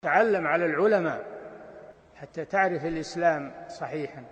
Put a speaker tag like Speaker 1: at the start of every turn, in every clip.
Speaker 1: تعلم على العلماء حتى تعرف الإسلام صحيحا.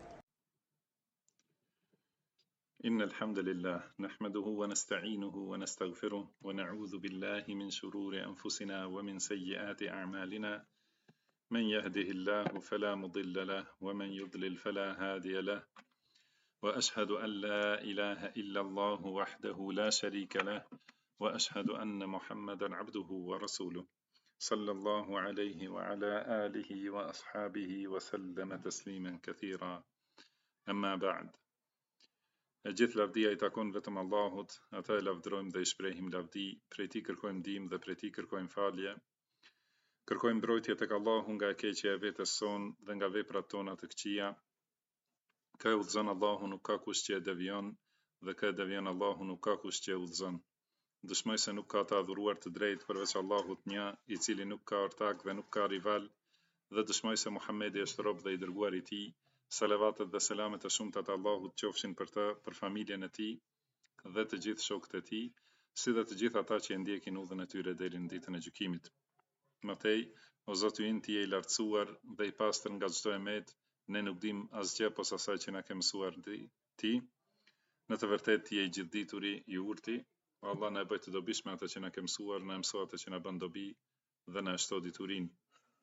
Speaker 2: إن الحمد لله نحمده ونستعينه ونستغفره ونعوذ بالله من شرور أنفسنا ومن سيئات أعمالنا، من يهده الله فلا مضل له ومن يضلل فلا هادي له، وأشهد أن لا إله إلا الله وحده لا شريك له، وأشهد أن محمدا عبده ورسوله صلى الله عليه وعلى آله وأصحابه وسلم تسليما كثيرا. أما بعد. Gjithë lavdia I takon vetëm Allahut, ata e lavdrojmë dhe I shprehim lavdi, prej Tij kërkojmë ndihmë dhe prej Tij kërkojmë falje. Kërkojmë mbrojtje tek Allahu nga e keqja e vetes son dhe nga veprat tona të këqija. Kë e udhëzon Allahu nuk ka kush që e devion, dhe kë e devion Allahu nuk ka kush që e udhëzon. Dëshmoj se nuk ka të adhuruar të drejtë përveç Allahut një, I cili nuk ka ortak dhe nuk ka rival, dhe dëshmoj se Muhamedi është rob dhe I dërguar I Tij. Salavatet dhe selamet e shumta të Allahut qofshin për të, për familjen e tij dhe të gjithë shokët e tij, si dhe të gjithë ata që e ndjekin udhën e tyre deri në ditën e gjykimit. Mëtej, o Zoti ynë, Ti je I lartësuar dhe I pastër nga çdo emet, ne nuk dim asgjë posa asaj që na ke mësuar Ti. Në të vërtetë Ti je I gjithdituri, I urti. O Allah, na e bëj të dobishme atë që na ke mësuar, na mëso atë që na bën dobi dhe na shto diturinë.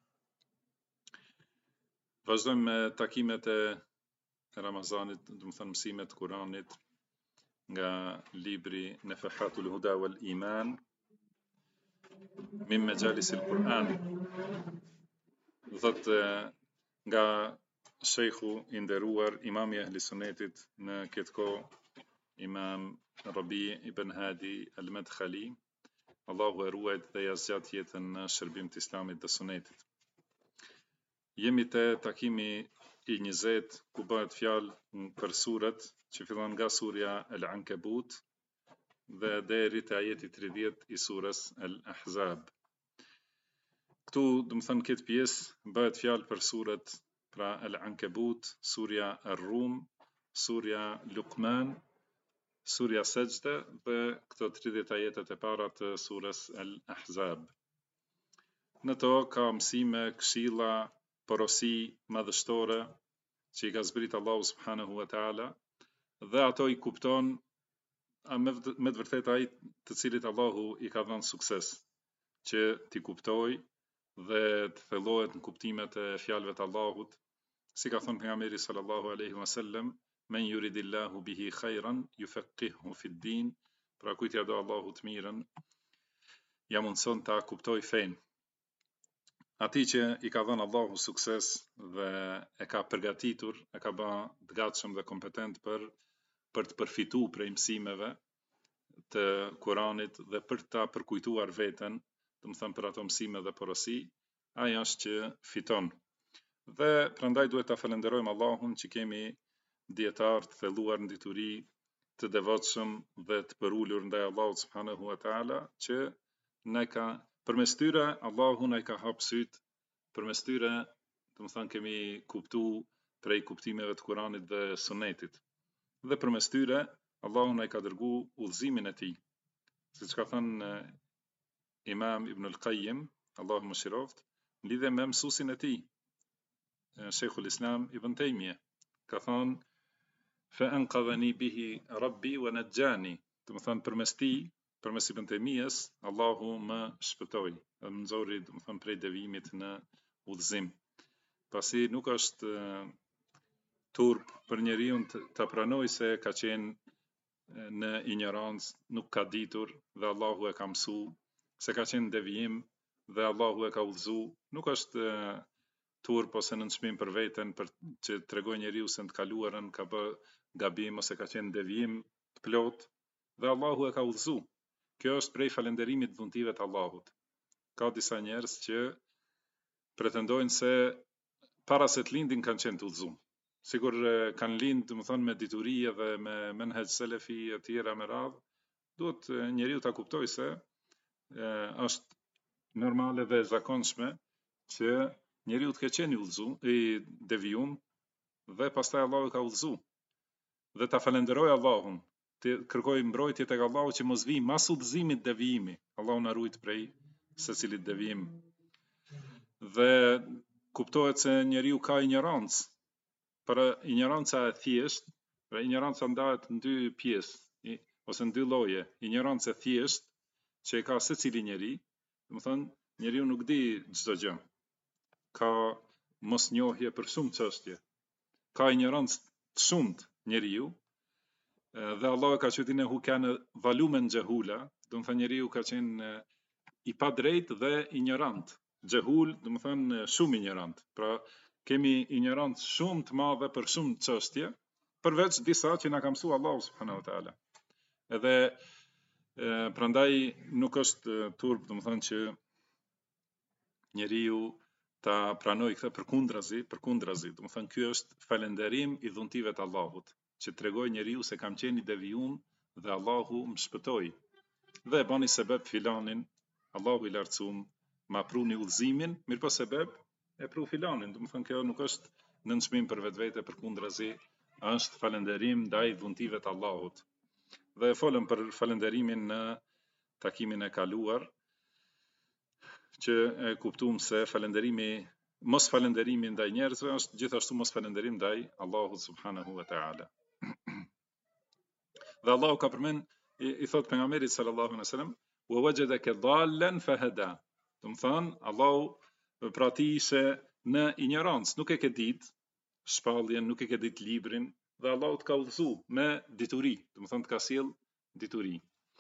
Speaker 2: Vazhdojmë me takimet e Ramazanit, do të thënë mësimet e Kuranit nga libri Nafahatul Huda wal Iman min Majalis al-Quran. Thotë nga shejhu I nderuar, imami I Ahlis Sunnetit në këtë kohë, Imam Rabi ibn Hadi al-Madkhali, Allahu e ruajt dhe ja zgjat jetën në shërbim të Islamit dhe Sunnetit. Jemi te takimi I 20, ku bëhet fjalë për surat që fillon nga surja Al-Ankabut dhe deri te ajeti 30 I surës Al-Ahzab. Këtu, do të thënë, këtë pjesë bëhet fjalë për surat, pra Al-Ankabut, surja Ar-Rum, surja Luqman, surja Sajda dhe këto 30 ajetet e para të surës Al-Ahzab. Në to ka mësime, këshilla, porosi madhështore që I ka zbrit Allahu subhanahu wa taala, dhe ato I kupton me të vërtetë ai të cilit Allahu I ka dhënë sukses, që t'i kuptoj dhe të thellohet në kuptimet e fjalëve të Allahut, si ka thënë pejgamberi sallallahu alaihi wasallam, men yuridillahu bihi khairan yufaqihu fid din, pra kujt ja do Allahu të mirën, ja mundson ta kuptoj fenë. Ati që I ka dhënë Allahu sukses dhe e ka përgatitur, e ka bërë të gatshëm dhe kompetent për të përfituar prej mësimeve të Kuranit dhe për ta përkujtuar veten, do të thënë për ato mësime dhe porosi, ai është që fiton. Dhe prandaj duhet ta falenderojmë Allahun që kemi dietar të thelluar në dituri, të devotshëm dhe të përulur ndaj Allahut subhanahu wa taala, që ne ka përmes tyre Allahu na I ka hap syt, përmes tyre, do të thënë, kemi kuptuar prej kuptimeve të Kuranit dhe Sunetit. Dhe përmes tyre Allahu na I ka dërguar udhëzimin e Tij. Siç ka thënë Imam Ibn al-Qayyim, Allahu mëshiroft, lidhe me mësuesin e tij, Sheikhul Islam Ibn Taymiyah, ka thënë fa anqadhani bihi Rabbi wa najjani, do të thënë përmes Ibn Taymiyas, Allahu më shpëtoi, më nxori, do të thënë, prej devijimit në udhëzim. Pasi nuk është turp për njeriu të pranoj se ka qenë në ignorancë, nuk ka ditur dhe Allahu e ka mësu, se ka qenë devijim dhe Allahu e ka udhëzu, nuk është turp ose nënçmim për veten, për që tregoj njeriu se në të kaluarën ka bë gabim ose ka qenë devijim të plot dhe Allahu e ka udhëzu. Kjo është prej falënderimit dhuntive të Allahut. Ka disa njerëz që pretendojnë se para se të lindin kanë qenë të udhëzuar. Sigur kanë lind, do të thonë, me dituri dhe me menhej selefi e tjera me radhë, duhet njeriu ta kuptojë se është normale dhe zakonshme që njeriu të ketë qenë I udhëzuar, I devijum, dhe pastaj Allahu ka udhëzu. Dhe ta falenderoj Allahun, të kërkoj mbrojtje tek Allahu që mos vi mas udhëzimit devijimi. Allahu na ruaj prej secilit devijim. Dhe kuptohet se njeriu ka ignorancë. Për ignoranca e thjesht, pra ignoranca ndahet në dy pjesë ose në dy lloje. Ignorancë e thjesht që e ka secili njeri, domethënë njeriu nuk di çdo gjë. Ka mosnjohje për shumë çështje. Ka ignorancë të shumt njeriu, dhe Allah ka qytin e hukane valumen xehula, domethënë njeriu ka qenë i padrejt dhe ignorant. Xehul, domethënë shumë ignorant. Pra kemi ignorancë shumë të madhe për shumë çështje, përveç disa që na ka mësuar Allahu subhanahu wa taala. Edhe prandaj nuk është turp, domethënë që njeriu ta pranoj këtë përkundrazi, domethënë ky është falënderim i dhuntive të Allahut, që tregoj njeriu se kam qenë i devijuar dhe Allahu më shpëtoi. Dhe e bani sebeb filanin, Allahu i lartësuam ma pruni udhëzimin, mirëpo sebeb e pru filanin, domethënë kjo nuk është nënçmim për vetvete, përkundrazi është falënderim ndaj dhuntive të Allahut. Dhe folëm për falënderimin në takimin e kaluar, që e kuptuam se mos falënderimi ndaj njerëzve është gjithashtu mos falënderim ndaj Allahut subhanahu wa taala. Dhe Allahu ka përmend, i thot pejgamberit sallallahu alaihi wasallam, wa wajadaka dhallan fahada. Domethënë Allahu pra ti ishe në ignorancë, nuk e ke ditë shpalljen, nuk e ke ditë librin, dhe Allahu të ka udhëzu me dituri, domethënë të ka sjell dituri.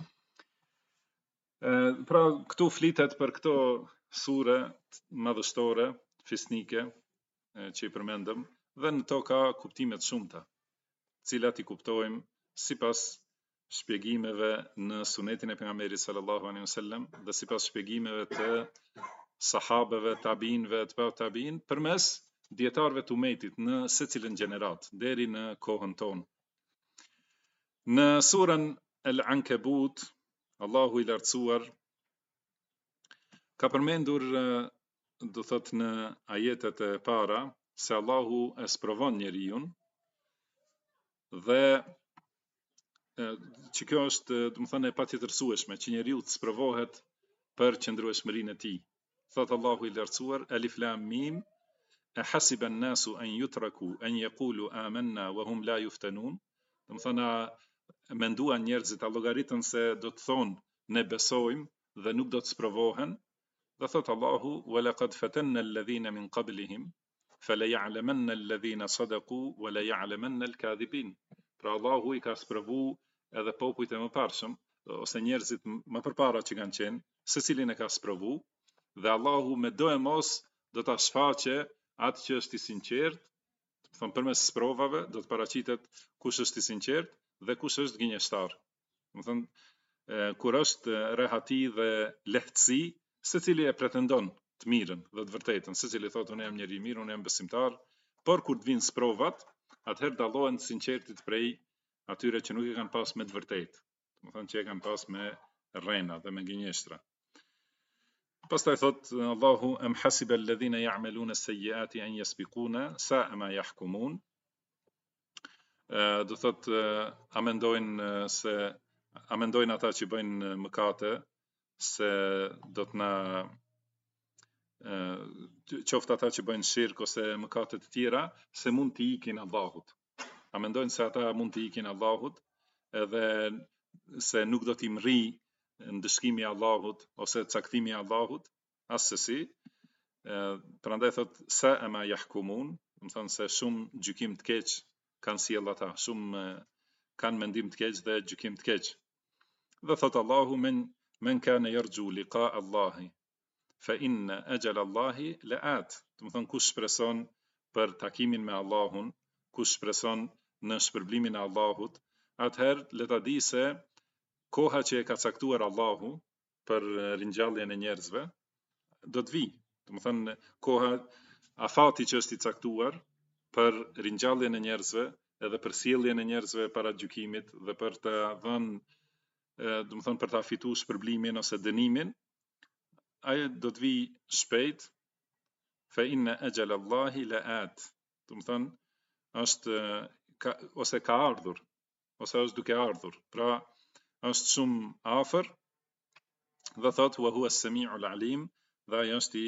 Speaker 2: Pra këtu flitet për këto sure madhështore, fisnike, që i përmendëm, dhe në to ka kuptime të shumta, cilat i kuptojmë sipas shpjegimeve në sunetin e pejgamberit sallallahu alaihi wasallam dhe sipas shpjegimeve të sahabeve, tabiinëve, të tabiin, përmes dietarëve të umetit në secilën gjenerat deri në kohën tonë. Në surën Al-Ankabut, Allahu i lartësuar ka përmendur, do thot në ajetet e para, se Allahu e sprovon njeriu dhe që kjo është, domethënë, e patjetërsueshme që njeriu të sprovohet për qëndrueshmërinë e tij. Thot Allahu i lartësuar, Alif Lam Mim, ahasiba an-nasu an yutraku an yaqulu amanna wa hum la yuftanun. Domethënë, menduan njerëzit, a llogaritën se do të thonë ne besojmë dhe nuk do të sprovohen. Dhe thot Allahu, wa laqad fatanna alladhina min qablihim fala ya'lamanna alladhina sadaqu wa la ya'lamanna al-kadhibin. Pra Allahu i ka sprovu edhe popujt e mëparshëm, ose njerëzit më përpara që kanë qenë, secilin e ka sprovu, dhe Allahu me do e mos do ta shfaqe atë që është i sinqert, thon përmes sprovave do të paraqitet kush është i sinqert dhe kush është gënjeshtar. Domethënë, kur është rehati dhe lehtësi, secili e pretendon të mirën dhe të vërtetën, secili thotë unë jam njeri i mirë, unë jam besimtar, por kur të vinë sprovat, atëherë dallohen të sinqertit prej atyre që nuk e kanë pas me të vërtetë, domethënë që e kanë pas me rrena dhe me gënjeshtra. Pastaj thot Allahu, am hasiba alladhina ya'maluna as-sayyi'ati an yasbiquna sa'a ma yahkumun. Do thot a mendojnë ata që bëjnë mëkate se do të na qoftë ata që bëjnë shirk ose mëkate të tjera se mund të ikin Allahut. A mendojnë se ata mund të ikin Allahut edhe se nuk do t'i mri ndëshkimi i Allahut ose caktimi i Allahut, asesi. Prandaj thot sa ma yahkumun, do të thonë se shumë gjykim të keq kanë sjell ata, shumë kanë mendim të keq dhe gjykim të keq. Dhe thot Allahu, men kana yarju liqa Allahi fa inna ajal Allahi la'at. Do të thonë kush shpreson për takimin me Allahun, kush shpreson në shpërblimin e Allahut, atëherë le ta di se koha që e ka caktuar Allahu për ringjalljen e njerëzve do të vijë. Do të thonë koha, afati që është i caktuar për ringjalljen e njerëzve edhe për sjelljen e njerëzve para gjykimit dhe për të dhënë, do të thonë për ta fituar shpërblimin ose dënimin, ai do të vijë shpejt. Fa inna ajal Allahi la'at. Do të thonë është ose ka ardhur, ose është duke ardhur. Pra është shumë afër dhe thot wa huwa as-sami'ul alim, dhe ai është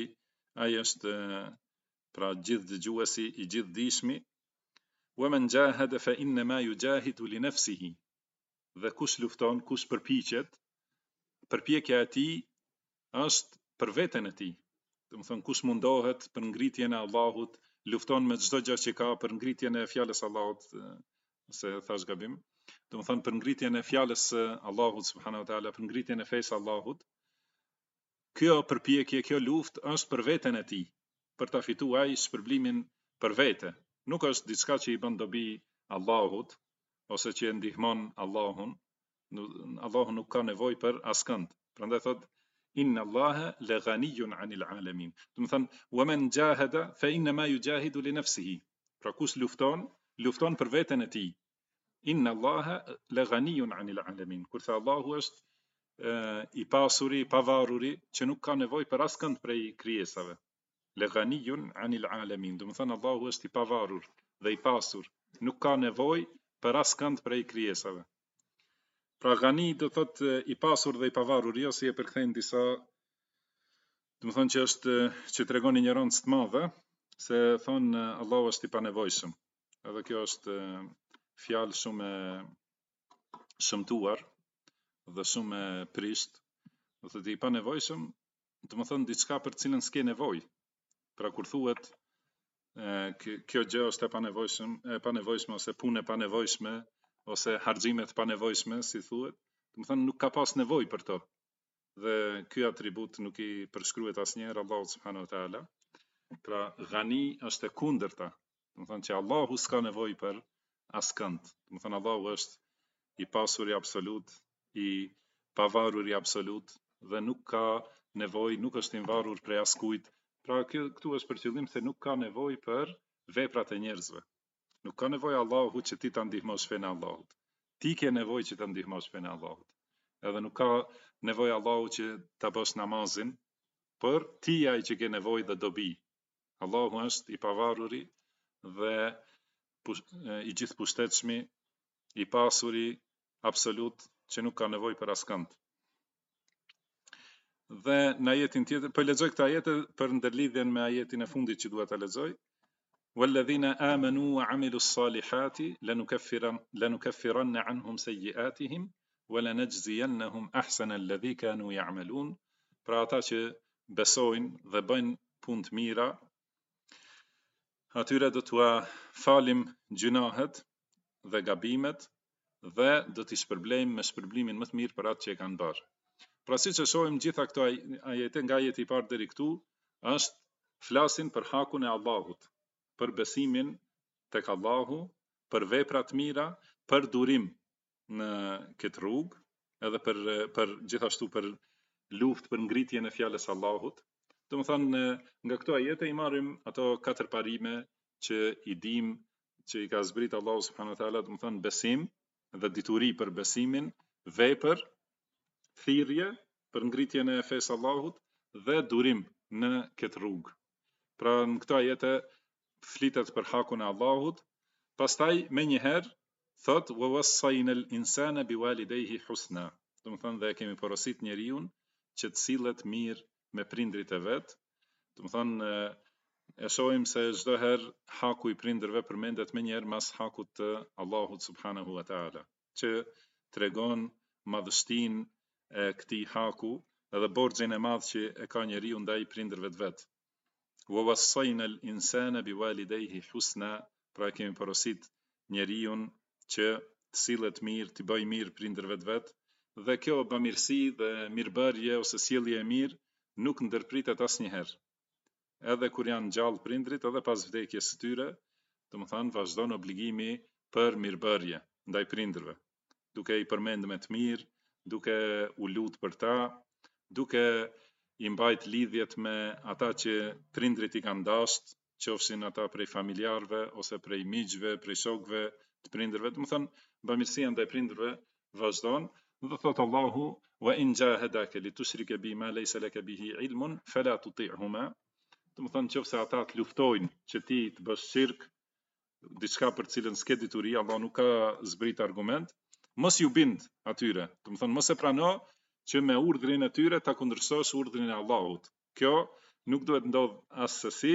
Speaker 2: ai është pra gjithë dëgjuesi I gjithë dishmi, wa man jahada fa inna ma yujahidu li nafsihi, dhe kush lufton, kush përpiqet, përpjekja e tij është për veten e tij. Do të thonë kush mundohet për ngritjen e Allahut, lufton me çdo gjë që ka për ngritjen e fjalës Allahut, se thash gabim. Do të thonë për ngritjen e fjalës së Allahut subhanahu wa taala, për ngritjen e fesë Allahut. Kjo përpjekje, kjo luftë është për veten e tij, për ta fituar ai shpërblimin për vete. Nuk është diçka që I bën dobi Allahut ose që ndihmon Allahun. Allahu nuk ka nevojë për askënd. Prandaj thot inna Allaha la ghaniyun 'anil 'alamin. Do të thonë wa man jahada fa inna ma yujahidu li nafsihi. Pra kush lufton për veten e tij. Inna Allaha la ghaniyun 'anil 'alamin. Kur tha Allahu është I pasuri, I pavaruri, që nuk ka nevojë për askënd prej krijesave. La ghaniyun 'anil 'alamin. Do të thonë Allahu është I pavarur dhe I pasur, nuk ka nevojë për askënd prej krijesave. Pra ghani do thot I pasur dhe I pavarur, jo si e përkthejnë disa, do të thonë që është që tregon ignorancë të madhe, se thonë Allahu është I panevojshëm. Edhe kjo është fjalë shumë e shëmtuar dhe shumë e prisht. Do thotë I panevojshëm, do të thonë diçka për të cilën s'ke nevojë. Pra kur thuhet kjo gjë është e panevojshme ose punë e panevojshme ose harxime të panevojshme, si thuhet, do të thonë nuk ka pas nevojë për to. Dhe ky atribut nuk I përshkruhet asnjëherë Allahut subhanahu wa taala. Pra ghani është e kundërta. Do të thonë që Allahu s'ka nevojë për askënd. Do të thonë Allahu është I pasuri absolut, I pavaruri absolut dhe nuk ka nevojë, nuk është I varur prej askujt. Pra këtu është për qëllim se nuk ka nevojë për veprat e njerëzve. Nuk ka nevojë Allahu që ti ta ndihmosh fenë e Allahut. Ti ke nevojë që ta ndihmosh fenë e Allahut. Edhe nuk ka nevojë Allahu që ta bësh namazin, por ti ai që ke nevojë dhe dobi. Allahu është I pavaruri dhe I gjithë pushtetshmi, I pasuri absolut, që nuk ka nevojë për askënd. Dhe në ajetin tjetër, po lexoj këtë ajet për ndërlidhjen me ajetin e fundit që dua ta lexoj. والذين آمنوا وعملوا الصالحات لنكفرن عنهم سيئاتهم ولنجزينهم أحسن الذي كانوا يعملون. Pra ata që besojnë dhe bëjnë punë të mira, atyre do t'ua falim gjunahet dhe gabimet dhe do t'i shpërblejmë me shpërblimin më të mirë për atë që e kanë bërë. Pra siç e shohim gjitha këto ajete, nga ajeti I parë deri këtu, është flasin për hakun e Allahut, për besimin tek Allahu, për vepra të mira, për durim në këtë rrugë, edhe për gjithashtu për luftë për ngritjen e fjalës Allahut. Domethënë nga këto ajete I marrim ato 4 parime që I dim që I ka zbrit Allahu subhanahu wa taala, domethënë besim dhe dituri për besimin, vepër, thirrje për ngritjen e fesë Allahut dhe durim në këtë rrugë. Pra në këto ajete flitet për hakun e Allahut, pastaj më njëherë thot wa wassayna al-insana biwalidayhi husna. Domethënë dhe kemi porosit njeriu që të sillet mirë me prindrit e vet. Domethënë e shohim se çdo herë haku I prindërve përmendet më njëherë mas hakut të Allahut subhanahu wa taala, që tregon madhështinë e këtij haku edhe borxhin e madh që e ka njeriu ndaj prindërve të vet. Wa wassayna al-insana biwalidayhi husna, pra kemi porosit njeriu që të sillet mirë, të bëjë mirë prindërve të vet, dhe kjo bamirësi dhe mirëbërje ose sjellje e mirë nuk ndërpritet asnjëherë. Edhe kur janë gjallë prindrit, edhe pas vdekjes së tyre, domethënë vazhdon obligimi për mirëbërje ndaj prindërve, duke I përmendë me të mirë, duke u lut për ta, duke I mbajt lidhjet me ata që prindrit I kanë dashur, qofshin ata prej familjarëve ose prej miqve, prej shokëve të prindërve. Domethënë bamirësia ndaj prindërve vazhdon, dhe thot Allahu wa in jahadaka litushrika bima laysa laka bihi ilmun fala tuti'huma. Domethënë nëse ata të luftojnë që ti të bësh shirk, diçka për të cilën s'ke dituri, Allah nuk ka zbrit argument, mos ju bind atyre. Domethënë mos e prano që me urdhrin e tyre ta kundërshtosh urdhrin e Allahut. Kjo nuk duhet ndodh asesi.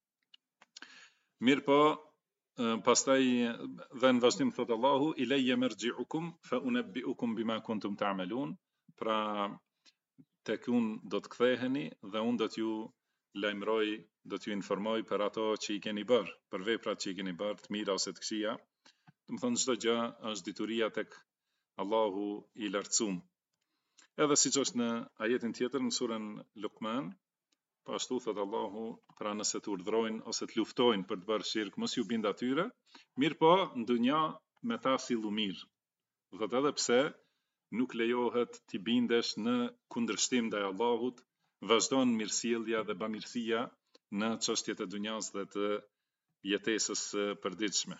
Speaker 2: Mirë po, pastaj dhe në vazhdim thot Allahu, ilayya marji'ukum fa unabbi'ukum bima kuntum ta'malun. Pra tek unë do të ktheheni dhe unë do t'ju lajmëroj, do t'ju informoj për ato që i keni bërë, për veprat që i keni bërë, të mira ose të këqija. Do të thonë çdo gjë është dituria tek Allahu i lartësuar. Edhe siç është në ajetin tjetër në surën Luqman, po ashtu thot Allahu, pra nëse të urdhrojnë ose të luftojnë për të bërë shirk, mos ju bind atyre, mirë po në dunja me ta sillu mirë. Thot edhe pse nuk lejohet t'i bindesh në kundërshtim ndaj Allahut, vazhdon mirësjellja dhe bamirësia në çështjet e dunjas dhe të jetesës së përditshme.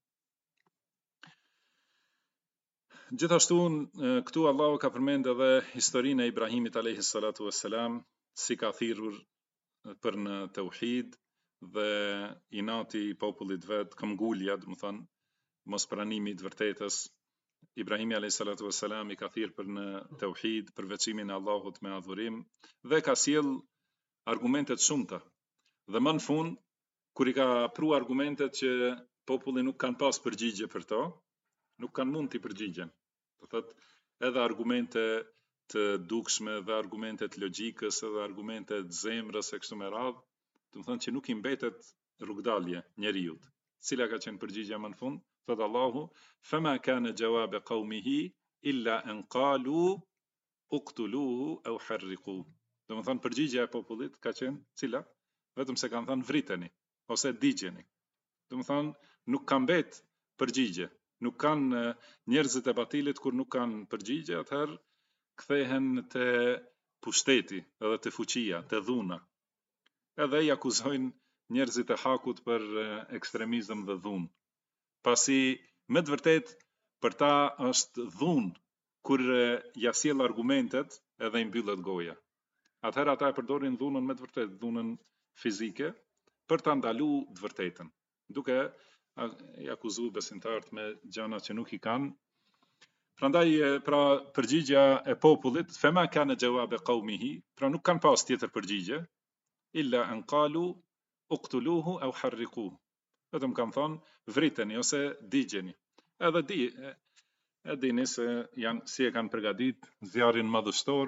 Speaker 2: Gjithashtu këtu Allahu ka përmend edhe historinë e Ibrahimit alayhi salatu wassalam, si ka thirrur për në tauhid dhe inati i popullit vet, këmbgulja, do të thonë mos pranimi i të vërtetës. Ibrahimi alayhi salatu wassalam i ka thirrur për në tauhid, për veçimin e Allahut me adhurim dhe ka sjell argumente të shumta. Dhe më në fund, kur i ka pru argumentet që populli nuk kanë pas përgjigje për to, nuk kanë mund t'i përgjigjen. Do thotë edhe argumente të dukshme dhe argumente të logjikës edhe argumente të zemrës e kështu me radhë, do të thonë që nuk i mbetet rrugdalje njeriut. Cila ka qenë përgjigja më në fund? Thot Allahu, fama kana jawab qaumihi illa an qalu uqtuluhu aw harriqu. Do të thonë përgjigja e popullit ka qenë cila? Vetëm se kanë thënë vriteni ose digjeni. Do të thonë nuk ka mbet përgjigje. Nuk kanë njerëzit e batilit kur nuk kanë përgjigje, atëherë kthehen te pushteti edhe te fuqia, te dhuna. Edhe i akuzojnë njerëzit e hakut për ekstremizëm dhe dhunë. Pasi me të vërtet për ta është dhunë kur ja sjell argumentet edhe i mbyllet goja. Atëherë ata e përdorin dhunën me të vërtet, dhunën fizike, për ta ndalu të vërtetën, duke i akuzu besimtarët me gjëra që nuk i kanë. Prandaj pra përgjigja e popullit, fema kana jawab qaumihi, pra nuk kanë pas tjetër përgjigje, illa an qalu uqtuluhu aw harriquhu. Vetëm kanë thonë vriteni ose digjeni. Edhe e dini se janë si e kanë përgatit zjarrin madhështor.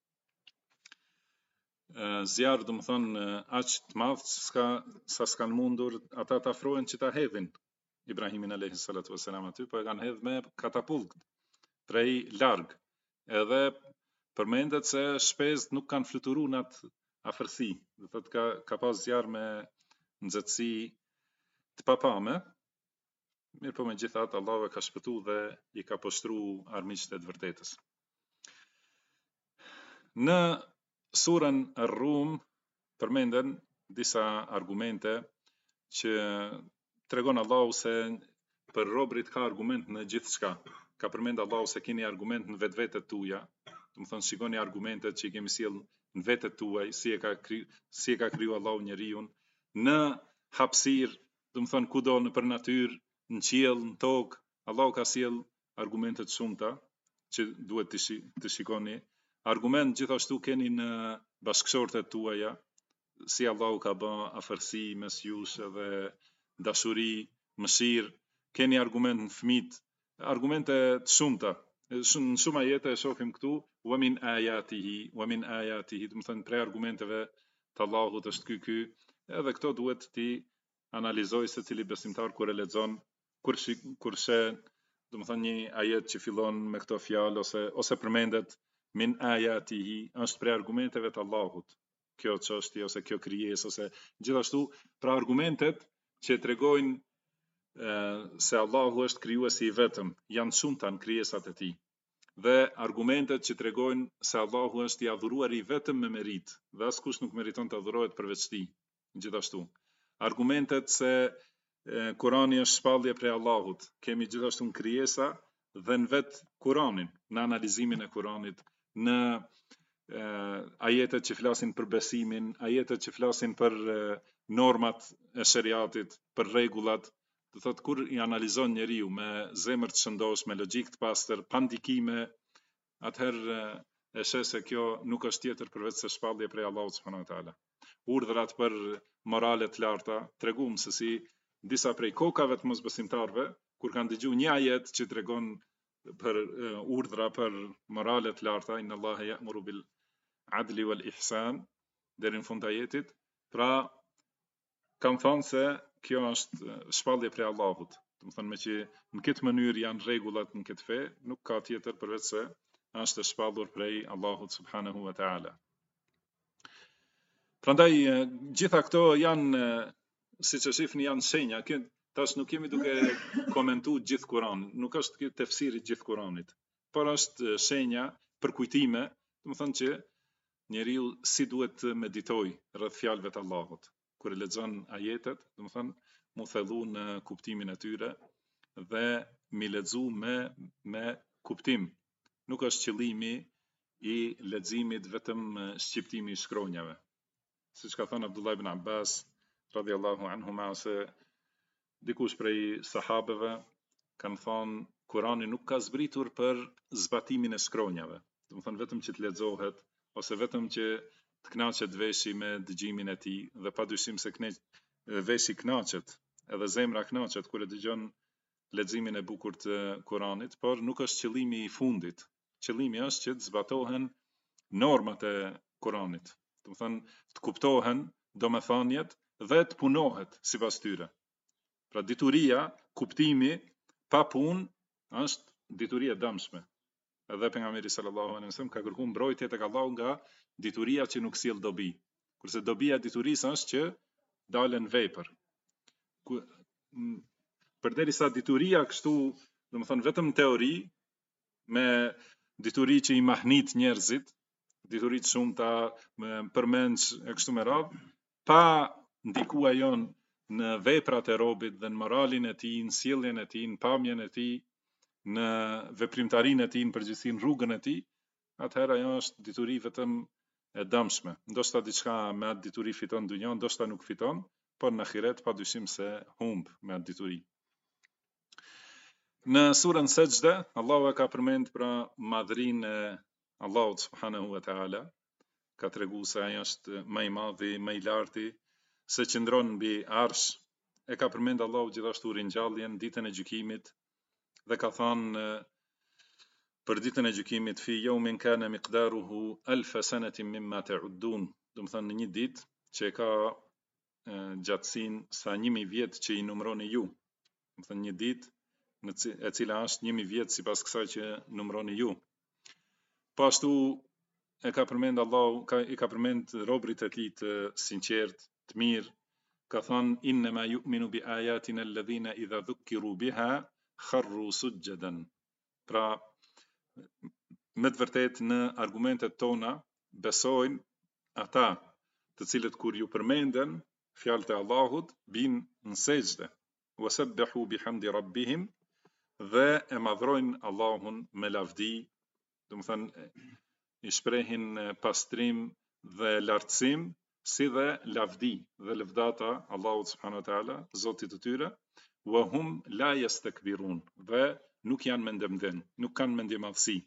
Speaker 2: Zjarr do të thonë aq të madh sa s'kan mundur ata të afrohen që ta hedhin Ibrahimin alayhi salatu wassalam aty, po e kanë hedh me katapult prej larg. Edhe përmendet se shpezt nuk kanë fluturuar në atë afërsi. Do thotë ka pas zjarr me nxehtësi të papame. Mirë po megjithatë Allahu e ka shpëtuar dhe i ka poshtruar armiqtë e të vërtetës. Në surën Ar-Rum përmenden disa argumente që tregon Allahu se për robrit ka argument në gjithçka. Ka përmend Allahu se keni argument në vetvetet tuaja. Do të thonë shikoni argumentet që i kemi sjell në vetet tuaj, si e ka kriju Allahu njeriu në hapësirë, do të thonë kudo nëpër natyrë, në qiell, në tokë, Allahu ka sjell argumente të shumta që duhet të shikoni. Argument gjithashtu keni në bashkëshortet tuaja, si Allahu ka bë afërsi mes jush edhe dashuri, mëshirë, keni argument në fëmijët, argumente të shumta. Në shumë ajete e shohim këtu, wa min ayatihi, do të thënë prej argumenteve të Allahut është ky. Edhe këto duhet ti analizoj secili besimtar kur e lexon, kur sheh, do të thënë një ajet që fillon me këto fjalë ose përmendet min ayatihi, është prej argumenteve të Allahut. Kjo çështje ose kjo krijesë ose gjithashtu pra argumentet që tregojnë se Allahu është krijuesi i vetëm, janë shumta në krijesat e tij. Dhe argumentet që tregojnë se Allahu është i adhuruar i vetëm me merit, dhe askush nuk meriton të adhurohet përveç tij. Gjithashtu, argumentet se Kurani është shpallje prej Allahut, kemi gjithashtu në krijesa dhe në vet Kuranin, në analizimin e Kuranit, në ajetet që flasin për besimin, ajetet që flasin për normat e shariatit, për rregullat. Do thotë kur i analizon njeriu me zemër të shëndosh, me logjik të pastër, pa ndikime, atëherë e sheh se kjo nuk është tjetër përveç se shpallje prej Allahut subhanahu wa taala. urdhrat për morale të larta, treguam se si disa prej kokave të mosbesimtarëve kur kanë dëgjuar një ajet që tregon për urdhra për morale të larta, inna Allaha ya'muru bil adli wal ihsan, deri në fund të ajetit, pra kam thënë se kjo është shpallje prej Allahut. Do të thënë me që në këtë mënyrë janë rregullat në këtë fe, nuk ka tjetër përveç se është shpallur prej Allahut subhanahu wa taala. Prandaj gjitha këto janë, siç e shihni, janë shenja. Tash nuk jemi duke komentuar gjithë Kur'anin, nuk është ky tefsiri gjithë Kur'anit, por është shenja për kujtime, do të thënë që njeriu si duhet të meditojë rreth fjalëve të Allahut. Kur e lexon ajetet, do të thënë mu thellu në kuptimin e tyre dhe mi lexu me kuptim. Nuk është qëllimi i leximit vetëm shqiptimi i shkronjave. Siç ka thënë Abdullah ibn Abbas radhiyallahu anhuma, se dikush prej sahabeve kanë thënë Kurani nuk ka zbritur për zbatimin e shkronjave. Do të thënë vetëm që të lexohet ose vetëm që të kënaqet veshi me dëgjimin e tij, dhe padyshim se veshi kënaqet, edhe zemra kënaqet kur e dëgjon leximin e bukur të Kuranit, por nuk është qëllimi i fundit. Qëllimi është që të zbatohen normat e Kuranit. Do të thënë të kuptohen domethënjet dhe të punohet sipas tyre. Pra dituria, kuptimi pa punë është dituria e dëmshme. Edhe pejgamberi sallallahu alaihi wasallam ka kërkuar mbrojtje tek Allahu nga dituria që nuk sjell dobi. Kurse dobia e diturisë është që dalen vepër. Përderisa dituria kështu, domethënë vetëm teori, me dituri që i mahnit njerëzit, dituri të shumta me përmendsh e kështu me radhë, pa ndikua jon në veprat e robit dhe në moralin e tij, në sjelljen e tij, në pamjen e tij, në veprimtarinë e tij, në përgjithësi në rrugën e tij, atëherë ajo është dituri vetëm e dëmshme. Ndoshta diçka me atë dituri fiton dunjon, ndoshta nuk fiton, por në ahiret padyshim se humb me atë dituri. Në surën Sejdë, Allahu e ka përmend pra madhrinë e Allahut subhanahu wa taala, ka treguar se ai është më i madhi, më i larti, se qëndron mbi arsh. E ka përmend Allahu gjithashtu ringjalljen, ditën e gjykimit, dhe ka thënë për ditën e gjykimit, fi yawmin kana miqdaruhu alf sanatin mimma ta'uddun, do të thënë në një ditë që ka gjatësinë sa 1000 vjet që i numroni ju. Do të thënë një ditë e cila është 1000 vjet sipas kësaj që numroni ju. Po ashtu e ka përmend Allahu, i ka përmend robërit e tij të sinqert, të mirë, ka thënë inna ma yu'minu bi ayatina alladhina idha dhukiru biha kharru sujjadan. Pra me të vërtet në argumentet tona besojnë ata të cilët kur ju përmenden fjalët e Allahut bin në sejdë, wasabbihu bihamdi rabbihim, dhe e madhrojnë Allahun me lavdi, do të thënë i shprehin pastrim dhe lartësim, si dhe lavdi dhe lëvdata Allahut subhanahu wa taala, Zotit të tyre, wa hum la yastakbirun, dhe nuk janë me ndëmdhen, nuk kanë mendjemadhësi.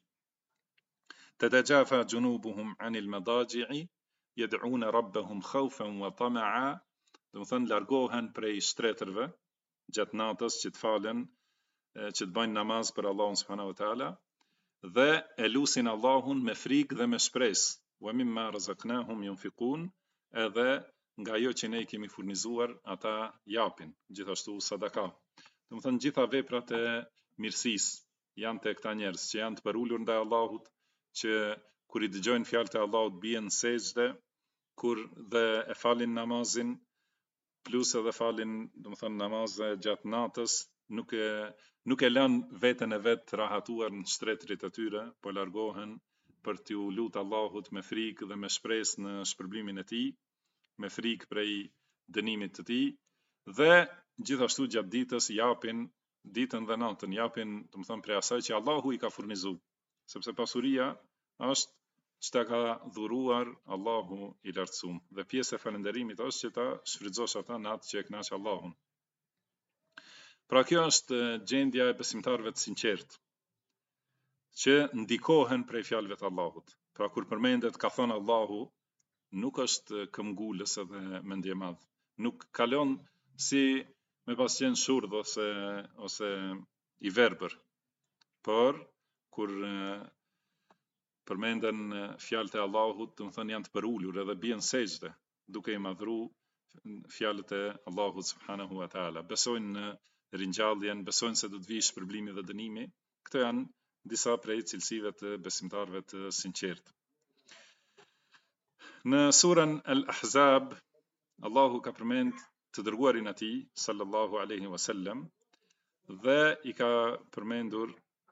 Speaker 2: Tatajafa junubuhum anil madaji'i yad'una rabbahum khawfan wa tama'a, do të thënë largohen prej shtretërve gjatë natës që të falen, që të bëjnë namaz për Allahun subhanahu wa taala, dhe e lusin Allahun me frikë dhe me shpresë, wa mimma razaqnahum yunfiqun, edhe nga ajo që ne i kemi furnizuar ata japin, gjithashtu sadaka. Do të thënë gjitha veprat e mirësisë janë te këta njerëz që janë të përulur ndaj Allahut, që kur i dëgjojnë fjalët e Allahut bien në sejdë, kur dhe e falin namazin, plus edhe falin, do të thënë namazë gjatë natës, nuk e lënë veten e vet të rahatuar në shtretërit e tyre, po largohen për t'u lutur Allahut me frikë dhe me shpresë në shpërblimin e tij, me frikë prej dënimit të tij, dhe gjithashtu gjatë ditës japin, ditën dhe natën japin, do të thënë prej asaj që Allahu i ka furnizuar, sepse pasuria është çka ka dhuruar Allahu i lartësuar, dhe pjesë e falënderimit është që ta shfrytëzosh ata në atë që e kënaq Allahun. Pra kjo është gjendja e besimtarëve të sinqertë, që ndikohen prej fjalëve të Allahut. Pra kur përmendet ka thënë Allahu, nuk është këmbgulës edhe mendje madh. Nuk kalon si me pas qenë shurdh ose i verbër. Por kur përmenden fjalët e Allahut, do të thonë janë të përulur edhe bien sejdë, duke i madhru fjalët e Allahut subhanahu wa taala. Besojnë në ringjalljen, besojnë se do të vijë shpërblimi dhe dënimi. Këto janë disa prej cilësive të besimtarëve të sinqertë. Në surën Al-Ahzab, Allahu ka përmend të dërguarin e tij sallallahu alaihi wasallam dhe i ka përmendur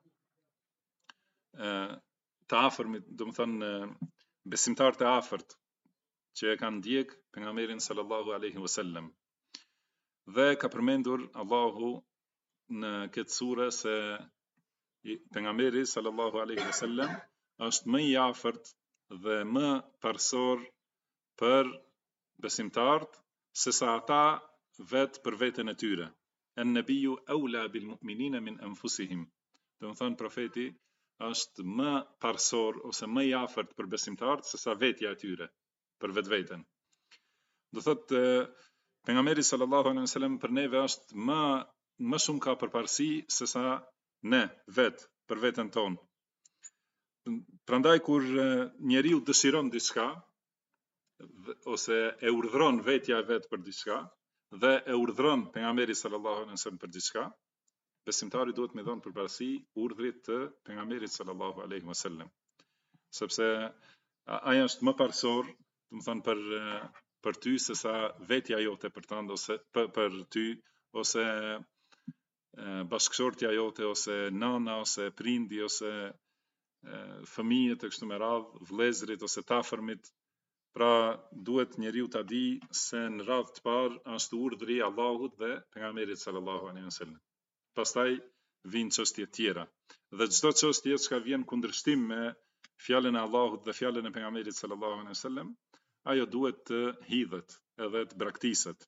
Speaker 2: të afërmit, do të thonë besimtarët e afërt që e kanë ndjek pejgamberin sallallahu alaihi wasallam. Dhe ka përmendur Allahu në këtë sure se pejgamberi sallallahu alaihi wasallam është më i afërt dhe më parsor për besimtarët se sa ata vetë për veten e tyre. En-nabiyyu awla bil mu'minina min anfusihim. Do të thonë profeti është më parsor ose më i afërt për besimtarët se sa vetja e tyre për vetveten. Do thotë pejgamberi sallallahu alaihi wasallam për neve është më shumë ka përparësi se sa ne vetë për veten tonë. Prandaj kur njeriu dëshiron diçka ose e urdhëron vetja e vet për diçka dhe e urdhëron pejgamberi sallallahu alaihi wasallam për diçka, besimtari duhet me dhënë përparësi urdhrit të pejgamberit sallallahu alaihi wasallam. Sepse ai është më parsor, do të thonë për ty se sa vetja jote për tënd ose për ty ose bashkëshortja jote ose nana ose prindi ose fëmijët e kështu me radhë, vëllezërit ose të afërmit. Pra duhet njeriu ta di se në radhë të parë është urdhri i Allahut dhe pejgamberit sallallahu alaihi wasallam. Pastaj vijnë çështje tjera. Dhe çdo çështje që vjen kundërshtim me fjalën e Allahut dhe fjalën e pejgamberit sallallahu alaihi wasallam, ajo duhet të hidhet edhe të braktiset.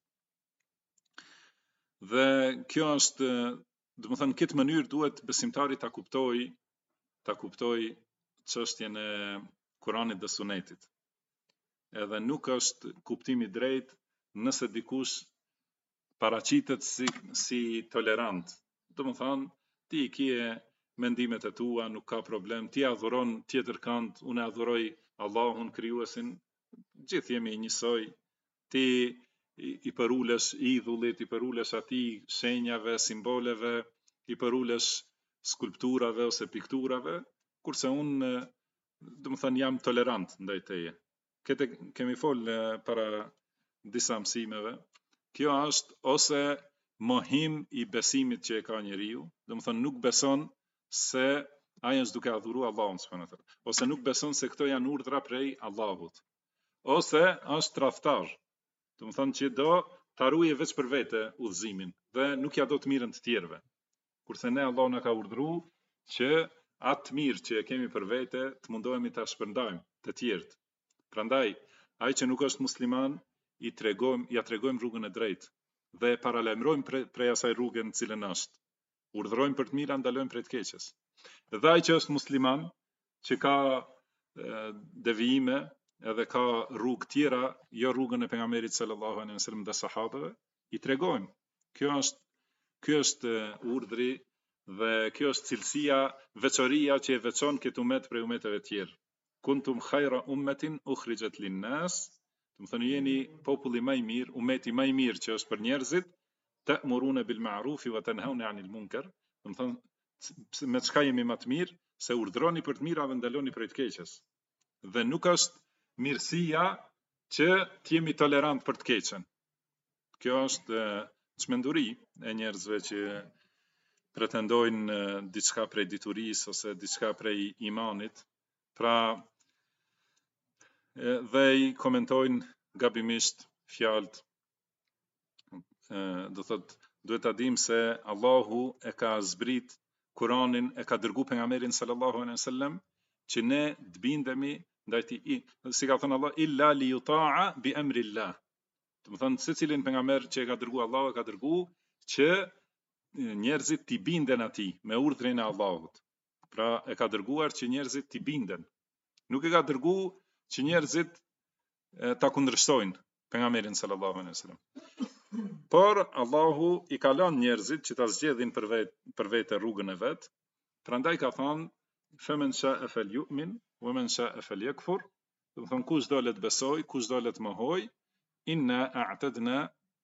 Speaker 2: Dhe kjo është, do të thënë, këtë mënyrë duhet besimtari ta kuptoj çështjen e Kuranit dhe Sunetit. Edhe nuk është kuptimi drejt nëse dikush paraqitet si tolerant. Do të thonë, ti kje mendimet e tua, nuk ka problem, ti adhuron tjetër kant, unë adhuroj Allahun krijuesin, gjithë jemi njësoj, ti i përulesh idhullit, i përulesh atij shenjave, simboleve, i përulesh skulpturave ose pikturave, kurse unë, do të thënë, jam tolerant ndaj teje. Këtë kemi folë para disa mësimeve. Kjo është ose mohim i besimit që e ka njeriu, do të thënë nuk beson se ai është duke adhuru Allahun subhanahu wa taala, ose nuk beson se këto janë urdhra prej Allahut, ose është tradhtar, do të thënë që do ta ruajë veç për vete udhëzimin dhe nuk ja do të mirën të tjerëve. Kurse ne Allahu na ka urdhëruar që atë mirë që e kemi për vete të mundohemi ta shpërndajmë të tjerët. Prandaj, ai që nuk është musliman, ja tregojmë rrugën e drejtë dhe paralajmërojmë prej asaj rrugë në cilën është. Urdhërojmë për të mira, ndalojmë prej të keqes. Dhe ai që është musliman, që ka devijime edhe ka rrugë tjera, jo rrugën e pejgamberit sallallahu alaihi wasallam dhe sahabëve, i tregojmë. Ky është urdhri dhe kjo është cilësia, veçoria që e veçon këtë umet prej umeteve tjerë. Kuntum khajra ummetin ukhrijat linnas, do të thonë jeni populli më i mirë, umeti më i mirë që është për njerëzit, ta'muruna bil ma'rufi wa tanhauna 'anil munkar, do të thonë me çka jemi më të mirë, se urdhroni për të mira dhe ndaloni prej të keqes. Dhe nuk është mirësia që të jemi tolerant për të keqen. Kjo është çmenduri e njerëzve që pretendojnë diçka prej diturisë ose diçka prej imanit. Pra, dhe i komentojnë gabimisht fjalët. Do thotë, duhet ta dim se Allahu e ka zbrit Kur'anin, e ka dërguar pejgamberin sallallahu alaihi wasallam që ne të bindemi ndaj tij, si ka thënë Allah, illa li yuta'a bi amrillah. Do të thonë, secilin pejgamber që e ka dërguar Allahu, e ka dërguar që njerëzit t'i binden atij me urdhrin e Allahut. Pra, e ka dërguar që njerëzit t'i binden. Nuk e ka dërguar që njerëzit ta kundërshtojnë pejgamberin sallallahu alaihi wasallam. Por Allahu i ka lënë njerëzit që ta zgjedhin për vete rrugën e vet. Prandaj ka thënë faman sha'a falyu'min wa man sha'a falyakfur. Do të thonë kush do le të besoj, kush do le të mohoj, inna a'tadna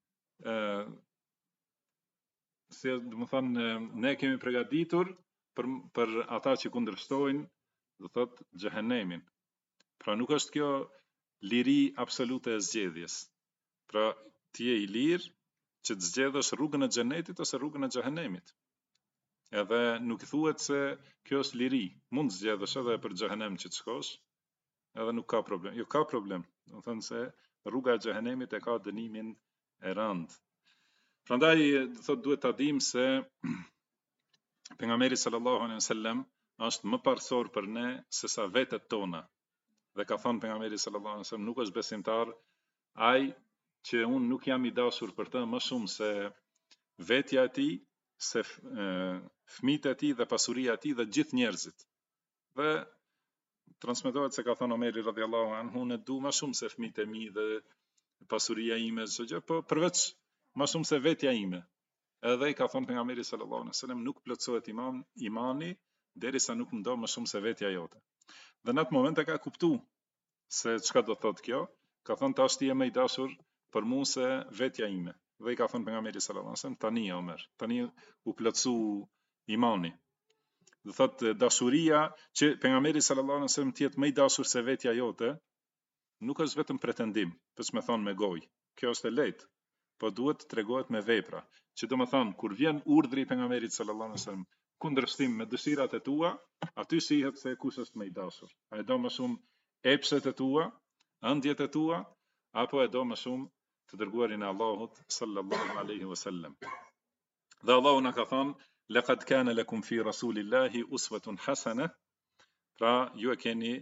Speaker 2: se do të thonë ne kemi përgatitur për ata që kundërshtojnë, do thotë xhehenemin. Pra nuk është kjo liri absolute e zgjedhjes. Pra ti je i lirë që të zgjedhësh rrugën e xhenetit ose rrugën e xhehenemit. Edhe nuk i thuhet se kjo është liri. Mund të zgjedhësh edhe për xhehenem që të shkosh, edhe nuk ka problem. Jo, ka problem. Do të thonë se rruga e xhehenemit e ka dënimin e rëndë. Prandaj do thotë duhet ta dimë se pejgamberi sallallahu alaihi wasallam është më parësor për ne se sa vetet tona. Dhe ka thënë pejgamberi sallallahu alaihi wasallam nuk është besimtar ai që unë nuk jam i dashur për të më shumë se vetja e tij, se fëmijët e tij dhe pasuria e tij dhe gjithë njerëzit. Dhe transmetohet se ka thënë Omeri radhiyallahu anhu, unë du më shumë se fëmijët e mi dhe pasuria ime çdo gjë, po përveç më shumë se vetja ime. Edhe i ka thënë pejgamberi sallallahu alaihi wasallam nuk plotësohet imani derisa nuk më do më shumë se vetja jote. Dhe në atë moment e ka kuptuar se çka do thotë kjo, ka thënë tash ti je më i dashur për mua se vetja ime. Dhe i ka thënë pejgamberi sallallahu alaihi wasallam tani Omer, tani u plotësu imani. Do thotë dashuria që pejgamberi sallallahu alaihi wasallam të jetë më i dashur se vetja jote, nuk është vetëm pretendim, për me thonë me gojë. Kjo është e lehtë, po duhet të tregohet me vepra. Që do të thonë kur vjen urdhri i pejgamberit sallallahu alaihi wasallam kundërshtim me dëshirat e tua, aty shihet se kush është më i dashur. A e do më shumë epshet e tua, ëndjet e tua, apo e do më shumë të dërguarin e Allahut sallallahu alaihi wasallam. Dhe Allahu na ka thënë laqad kana lakum fi rasulillahi uswatun hasana. Pra ju e keni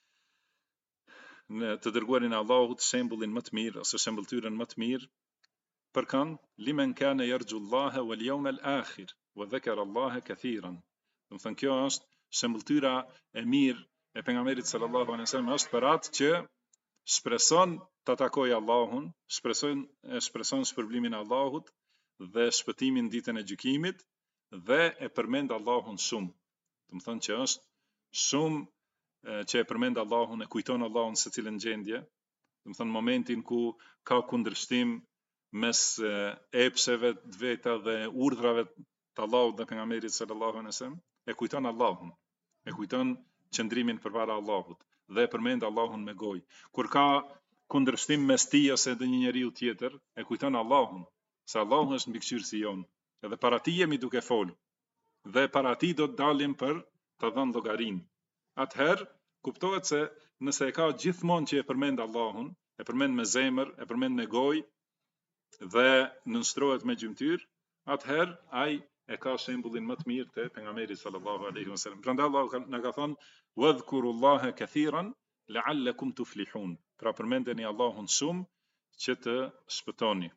Speaker 2: në të dërguarin e Allahut shembullin më të mirë ose shembulltyrën më të mirë për kanë limen kana yarjullaha wal yawmal akhir wa dhakara Allaha kathiran. Do të thonë kjo është shembulltyra e mirë e pejgamberit sallallahu alaihi wasallam, është për atë që shpreson të takojë Allahun, shpreson shpërblimin e Allahut dhe shpëtimin ditën e gjykimit dhe e përmend Allahun shumë. Do të thonë që është shumë që e përmend Allahun, e kujton Allahun se cilën gjendje. Do të thonë momentin ku ka kundërshtim mes epsheve të veta dhe urdhrave të Allahut dhe pejgamberit sallallahu alaihi wasallam, e kujton Allahun, e kujton qëndrimin përpara Allahut dhe e përmend Allahun me gojë. Kur ka kundërshtim mes tij ose edhe një njeriu tjetër, e kujton Allahun, se Allahu është mbikëqyrësi jon. Edhe para tij jemi duke fol. Dhe para tij do të dalim për të dhënë llogarinë. Atëherë kuptohet se nëse e ka gjithmonë që e përmend Allahun, e përmend me zemër, e përmend me gojë dhe nënshtrohet me gjymtyr, atëherë ai e ka shembullin më të mirë te pejgamberi sallallahu alaihi wasallam. Prandaj Allahu na ka thënë wadhkurullaha kathiran la'allakum tuflihun. Pra përmendeni Allahun shumë që të shpëtoni.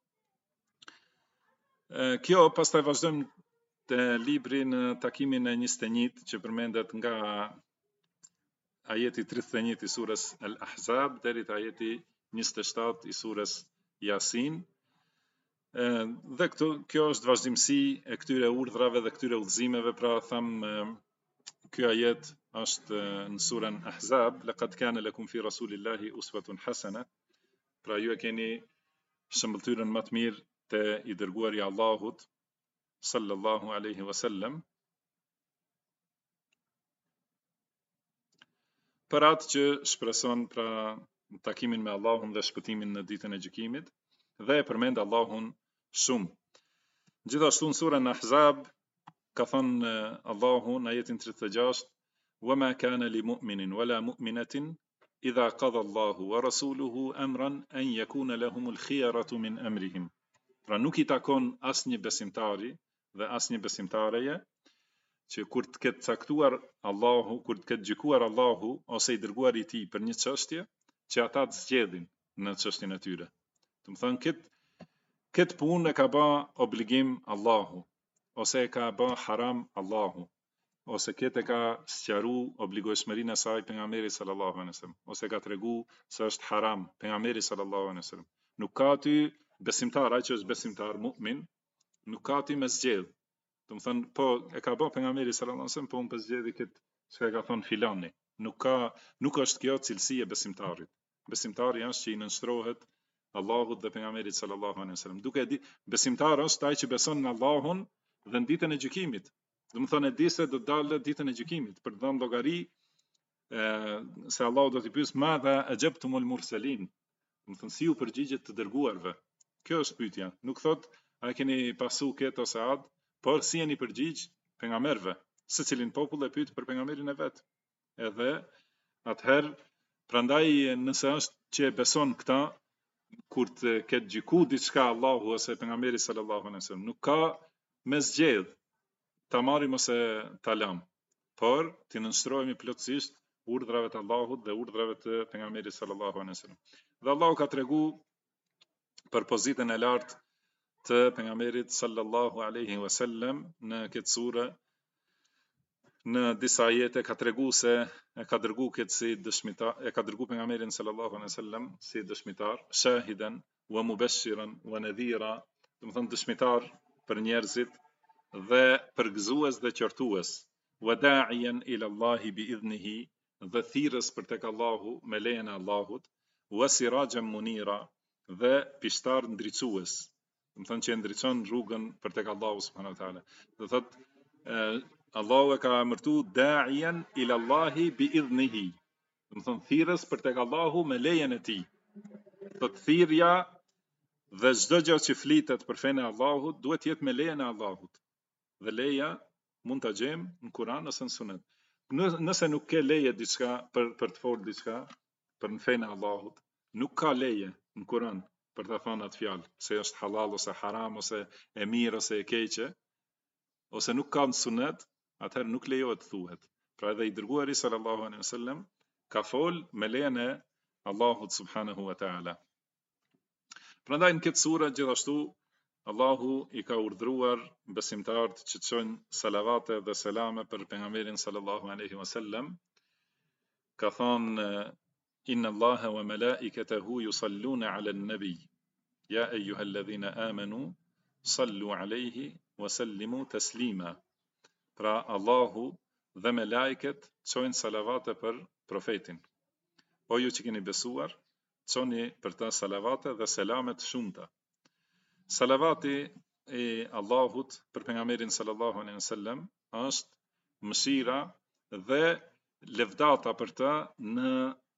Speaker 2: Kjo pastaj vazhdojmë te libri në takimin e 21 që përmendet nga ajeti 31 i surës Al-Ahzab deri te ajeti 27 i surës Yasin. Dhe kjo është vazhdimsi e këtyre urdhrave dhe këtyre udhëzimeve. Pra tham ky ajet është në surën Ahzab, laqad kana lakum fi rasulillahi uswatun hasana. Pra ju e keni shembulltyrën më të mirë te i dërguari i Allahut sallallahu alaihi wasallam. Për atë që shpreson pra takimin me Allahun dhe shpëtimin në ditën e gjykimit dhe e përmend Allahun shumë. Gjithashtu në surën Ahzab ka thënë Allahu në ajetin 36: "Wama kana limu'minin wala mu'minatin idha qada Allahu wa rasuluhu amran an yakuna lahumul khiyaratu min amrihim." Pra nuk i takon asnjë besimtari dhe asnjë besimtareje që kur të ketë caktuar Allahu, kur të ketë gjykuar Allahu ose i dërguari i tij për një çështje, që ata të zgjedhin në çështjen e tyre. Do të thonë këtë punë e ka bë obligim Allahu, ose e ka bë haram Allahu, ose këtë ka sqaru obligueshmërinë e saj pejgamberi sallallahu alaihi wasallam, ose ka tregu se është haram pejgamberi sallallahu alaihi wasallam. Nuk ka aty besimtar, ai që është besimtar mu'min, nuk ka aty me zgjedh. Do të thënë, po e ka bë pejgamberi sallallahu alaihi wasallam, po unë po zgjedhi këtë çka ka thënë filani. Nuk është kjo cilësi e besimtarit. Besimtari është që i nënshtrohet Allahut dhe pejgamberit sallallahu alaihi wasallam. Duke besimtar është ai që beson në Allahun dhe në ditën e gjykimit. Do të thonë e di se do të dalë ditën e gjykimit për të dhënë llogari se Allahu do t'i pyes ma dha ajabtumul mursalin. Do të thonë si u përgjigjet të dërguarve. Kjo është pyetja. Nuk thot a keni pasu këtë ose atë, por si jeni përgjigj pejgamberëve. Secilin popull e pyet për pejgamberin e vet. Edhe atëherë prandaj nëse është që beson këta, kur të ketë gjyku diçka Allahu ose pejgamberi sallallahu alaihi wasallam, nuk ka me zgjedh ta marrim ose ta lam, por të nënshtrohemi plotësisht urdhrave të Allahut dhe urdhrave të pejgamberit sallallahu alaihi wasallam. Dhe Allahu ka tregu për pozitën e lartë të pejgamberit sallallahu alaihi wasallam në këtë sure. Në disa ajete ka tregu se e ka dërgu këtë si dëshmitar, e ka dërgu pejgamberin sallallahu alaihi wasallam si dëshmitar, shahidan wa mubashiran wa nadhira, do të thonë dëshmitar për njerëzit dhe përgëzues dhe qortues, wa da'iyan ila Allahi bi idhnihi, dhe thirrës për tek Allahu me lejen e Allahut, wa sirajan munira, dhe pishtar ndriçues, do të thonë që ndriçon rrugën për tek Allahu subhanahu wa taala. Do thotë Allahu e ka emërtu da'iyan ila Allahi bi idhnihi. Do të thonë thirrës për tek Allahu me lejen e tij. Do të thirrja dhe çdo gjë që flitet për fenë e Allahut duhet të jetë me lejen e Allahut. Dhe leja mund ta gjejmë në Kur'an ose në Sunet. Nëse nuk ke leje diçka për të folur diçka për në fenë e Allahut, nuk ka leje në Kur'an për të thënë atë fjalë, se është halal ose haram ose e mirë ose e keqe, ose nuk ka në Sunet, atëherë nuk lejohet të thuhet. Pra edhe i dërguari sallallahu alaihi wasallam ka fol me lejen e Allahut subhanahu wa taala. Prandaj në këtë sure gjithashtu Allahu i ka urdhëruar besimtarët që të çojnë salavate dhe selame për pejgamberin sallallahu alaihi wasallam. Ka thënë inna Allaha wa malaikatahu yusalluna 'alan nabi ya ayyuhalladhina amanu sallu 'alayhi wa sallimu taslima. Pra Allahu dhe me lajket çojnë salavate për profetin. O ju që keni besuar, çoni për ta salavate dhe selamet shumëta. Salavati e Allahut për pejgamberin sallallahu alaihi wasallam është mëshira dhe lëvdata për ta në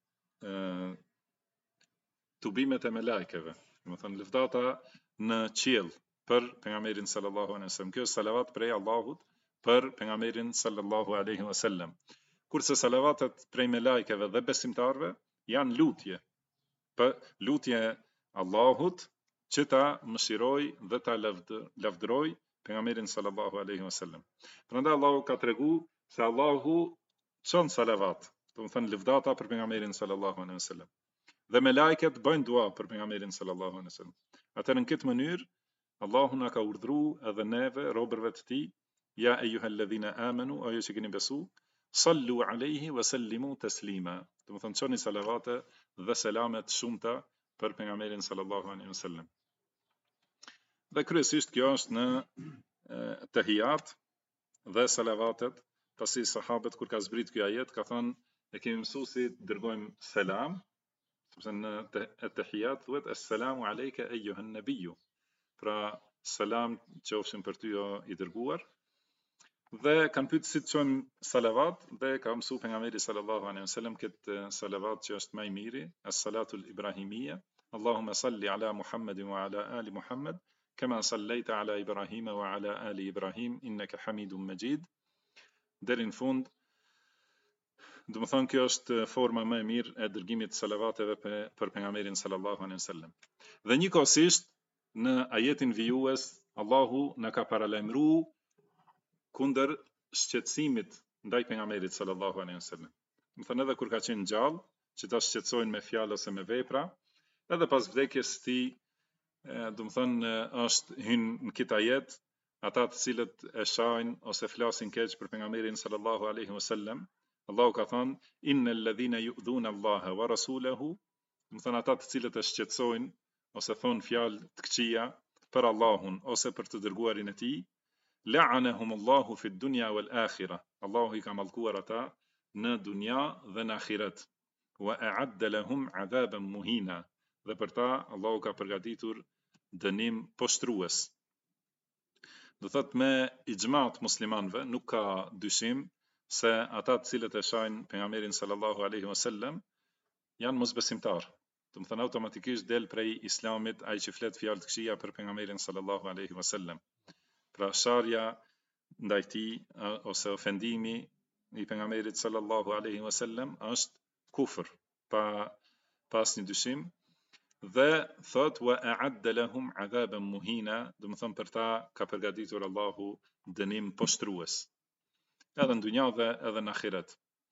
Speaker 2: tubimet e melajkeve. Do të thonë lëvdata në qiell për pejgamberin sallallahu alaihi wasallam. Kjo është salavat prej Allahut për pejgamberin sallallahu alaihi wasallam. Kurse salavatet prej melajkeve dhe besimtarve janë lutje. Për lutje Allahut që ta mëshiroj dhe ta lavdëroj pejgamberin sallallahu alaihi wasallam. Prandaj Allahu ka tregu se Allahu çon salavat, do të thënë lëvdata për pejgamberin sallallahu alaihi wasallam. Dhe melajket bëjnë dua për pejgamberin sallallahu alaihi wasallam. Atëherë në këtë mënyrë Allahu na ka urdhëruar edhe neve robërve të tij, ja ayyuhalladhina amanu, ajo që keni besu, sallu alaihi wa sallimu taslima. Do të thonë çoni salavate dhe selamet shumëta për pejgamberin sallallahu alaihi wasallam. Dhe kryesisht kjo është në tahiyat dhe salavatet. Pasi sahabët kur ka zbrit ky ajet ka thënë e kemi mësuar si dërgojmë selam, sepse në tahiyat thuhet assalamu alayka ayyuhan nabiyyu. Pra selam qofshin për ty o i dërguar. Dhe kanë pyetur si të çojmë salavat dhe ka mësuar pejgamberi sallallahu alaihi wasallam këtë salavat që është më i miri, as-salatul ibrahimiyya. Allahumma salli ala Muhammadin wa ala ali Muhammad kama sallaita ala Ibrahim wa ala ali Ibrahim innaka Hamidum Majid. Deri në fund, do të thonë kjo është forma më e mirë e dërgimit të salavateve për pejgamberin sallallahu alaihi wasallam. Dhe njëkohësisht në ajetin vijues Allahu na ka paralajmëruar kundër shqetësimit ndaj pejgamberit sallallahu alaihi wasallam. Do thonë edhe kur ka qenë gjallë, që ta shqetësojnë me fjalë ose me vepra, edhe pas vdekjes së tij, do të thonë është hyn në këtë ajet ata të cilët e shajnë ose flasin keq për pejgamberin sallallahu alaihi wasallam. Allahu ka thënë innal ladhina yu'dhuna Allaha wa rasulahu, do të thënë ata të cilët e shqetësojnë ose thonë fjalë të këqija për Allahun ose për të dërguarin e tij, la'anahum Allahu fi dunya wal akhirah. Allahu I ka mallkuar ata në dunja dhe në ahiret. Wa a'adda lahum 'adaban muhina. Dhe për ta Allahu ka përgatitur dënim poshtrues. Do thot me ixhmat muslimanëve nuk ka dyshim se ata të cilët e shajnë pejgamberin sallallahu alaihi wasallam janë mosbesimtar. Do të thënë automatikisht del prej islamit ai që flet fjalë të këqija për pejgamberin sallallahu alaihi wasallam. Pra sharja ndaj tij ose ofendimi I pejgamberit sallallahu alaihi wasallam është kufër pa asnjë dyshim. Dhe thot wa a'adda lahum 'adaban muhina, do të thënë për ta ka përgatitur Allahu dënim poshtrues edhe në dunja dhe edhe në ahiret.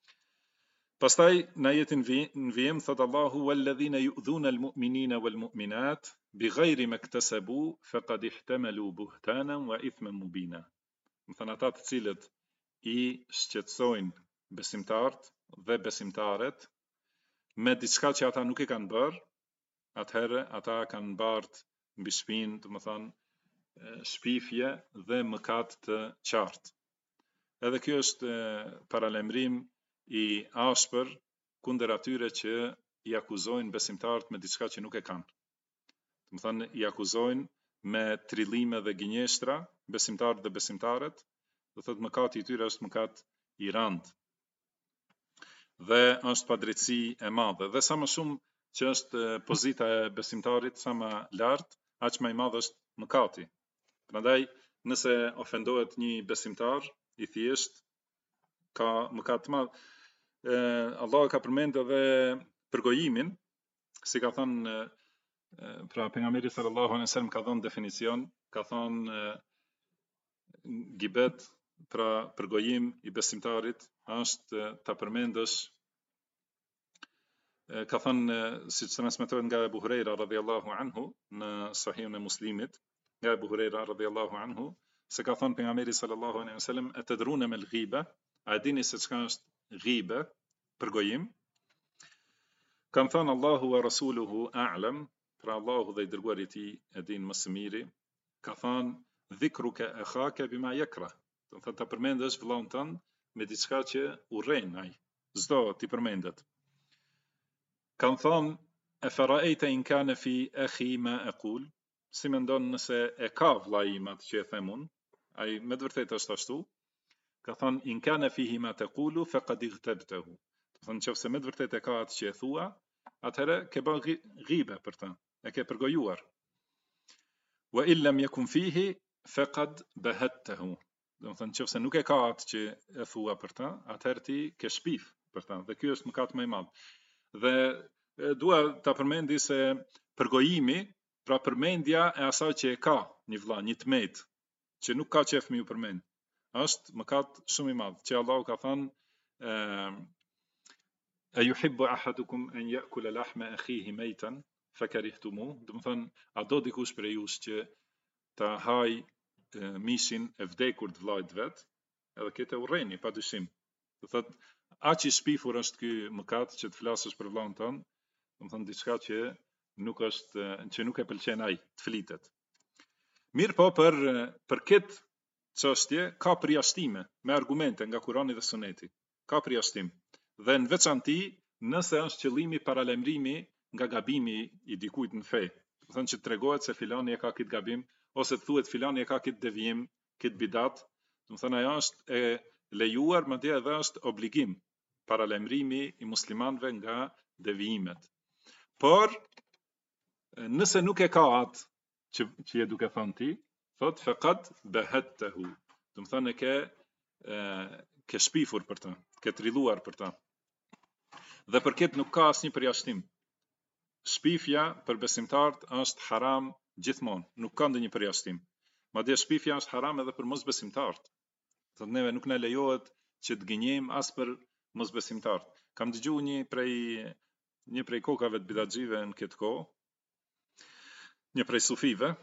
Speaker 2: Pastaj në ajetin vijim thot Allahu walladhina yu'dhuna almu'minina walmu'minat bighayri maktasabu faqad ihtamalu buhtanan wa ithman mubina. Do thënë ata të cilët I shqetësojnë besimtarët dhe besimtaret me diçka që ata nuk e kanë bërë, atëherë ata kanë bart mbi shpinë, do të thënë shpifje dhe mëkat të qartë. Edhe kjo është paralajmërim I ashpër kundër atyre që I akuzojnë besimtarët me diçka që nuk e kanë. Do të thënë I akuzojnë me trillime dhe gënjeshtra besimtarët dhe besimtaret, do thotë mëkati I tyre është mëkat I rëndë. Dhe është padrejtësi e madhe. Dhe sa më shumë që është pozita e besimtarit sa më lart, aq më I madh është mëkati. Prandaj nëse ofendohet një besimtar I thjesht ka mëkat të madh. Allah ka përmend edhe përgojimin, si ka thënë pra pejgamberi sallallahu alaihi wasallam ka dhënë definicion, ka thënë gibet, pra përgojim I besimtarit është ta përmendësh, ka thënë siç transmetohet nga Abu Huraira radhiyallahu anhu në Sahihun e Muslimit, nga Abu Huraira radhiyallahu anhu se ka thënë pejgamberi sallallahu alaihi wasallam atadruna mal ghiba, a dini se çka është ghiba, përgojim? Kanë thënë Allahu wa rasuluhu a'lam, pra Allahu dhe I dërguari I tij e din më së miri. Ka thënë dhikruka akhaka bima yakrah, do të thotë ta përmendësh vëllain tënd me diçka që urren ai, s'do ti përmendet. Kanë thënë e fara'aita in kana fi akhi ma aqul, si mendon nëse e ka vllai im atë që e them unë, ai me të vërtetë është ashtu. Ka thënë in kana fihi ma taqulu faqad ightabtahu, do të thonë nëse me të vërtetë e ka atë që e thua, atëherë ke bën ghibe për ta, e ke përgojuar. Wa illam yakun fihi faqad bahattahu, do të thonë nëse nuk e ka atë që e thua për ta, atëherë ti ke shpif për ta, dhe ky është mëkat më I madh. Dhe dua ta përmendi se përgojimi, pra përmendja e asaj që e ka një vëlla, një tmet, që nuk ka qef me ju përmend, është mëkat shumë I madh, që Allahu ka thënë a yuhibbu ahadukum an ya'kula lahma akhihi maytan fakarihtumuh, do të thënë a do dikush prej jush që ta haj mishin e vdekur të vllajt vet, edhe këtë urreni padyshim. Do thotë aq I shpifur është ky mëkat që të flasësh për vllain tënd, do të thënë diçka që nuk është, që nuk e pëlqen ai të flitet. Mirë po për këtë çështje ka përjashtime me argumente nga Kurani dhe Suneti. Ka përjashtim. Dhe në veçanti nëse është qëllimi paralajmërimi nga gabimi I dikujt në fe. Do thënë që tregohet se filani e ka këtë gabim ose të thuhet filani e ka këtë devijim, këtë bidat, do thënë ajo është e lejuar, madje edhe është obligim paralajmërimi I muslimanëve nga devijimet. Por nëse nuk e ka atë që je duke thënë ti, thot faqad bahattahu, do të thënë ke shpifur për ta, ke trilluar për ta. Dhe për këtë nuk ka asnjë përjashtim. Shpifja për besimtarët është haram gjithmonë, nuk ka ndonjë përjashtim. Madje shpifja është haram edhe për mosbesimtarët. Thotë neve nuk na lejohet që të gënjejmë as për mosbesimtarët. Kam dëgjuar një prej kokave të bidatxive në këtë kohë, një prej sufive,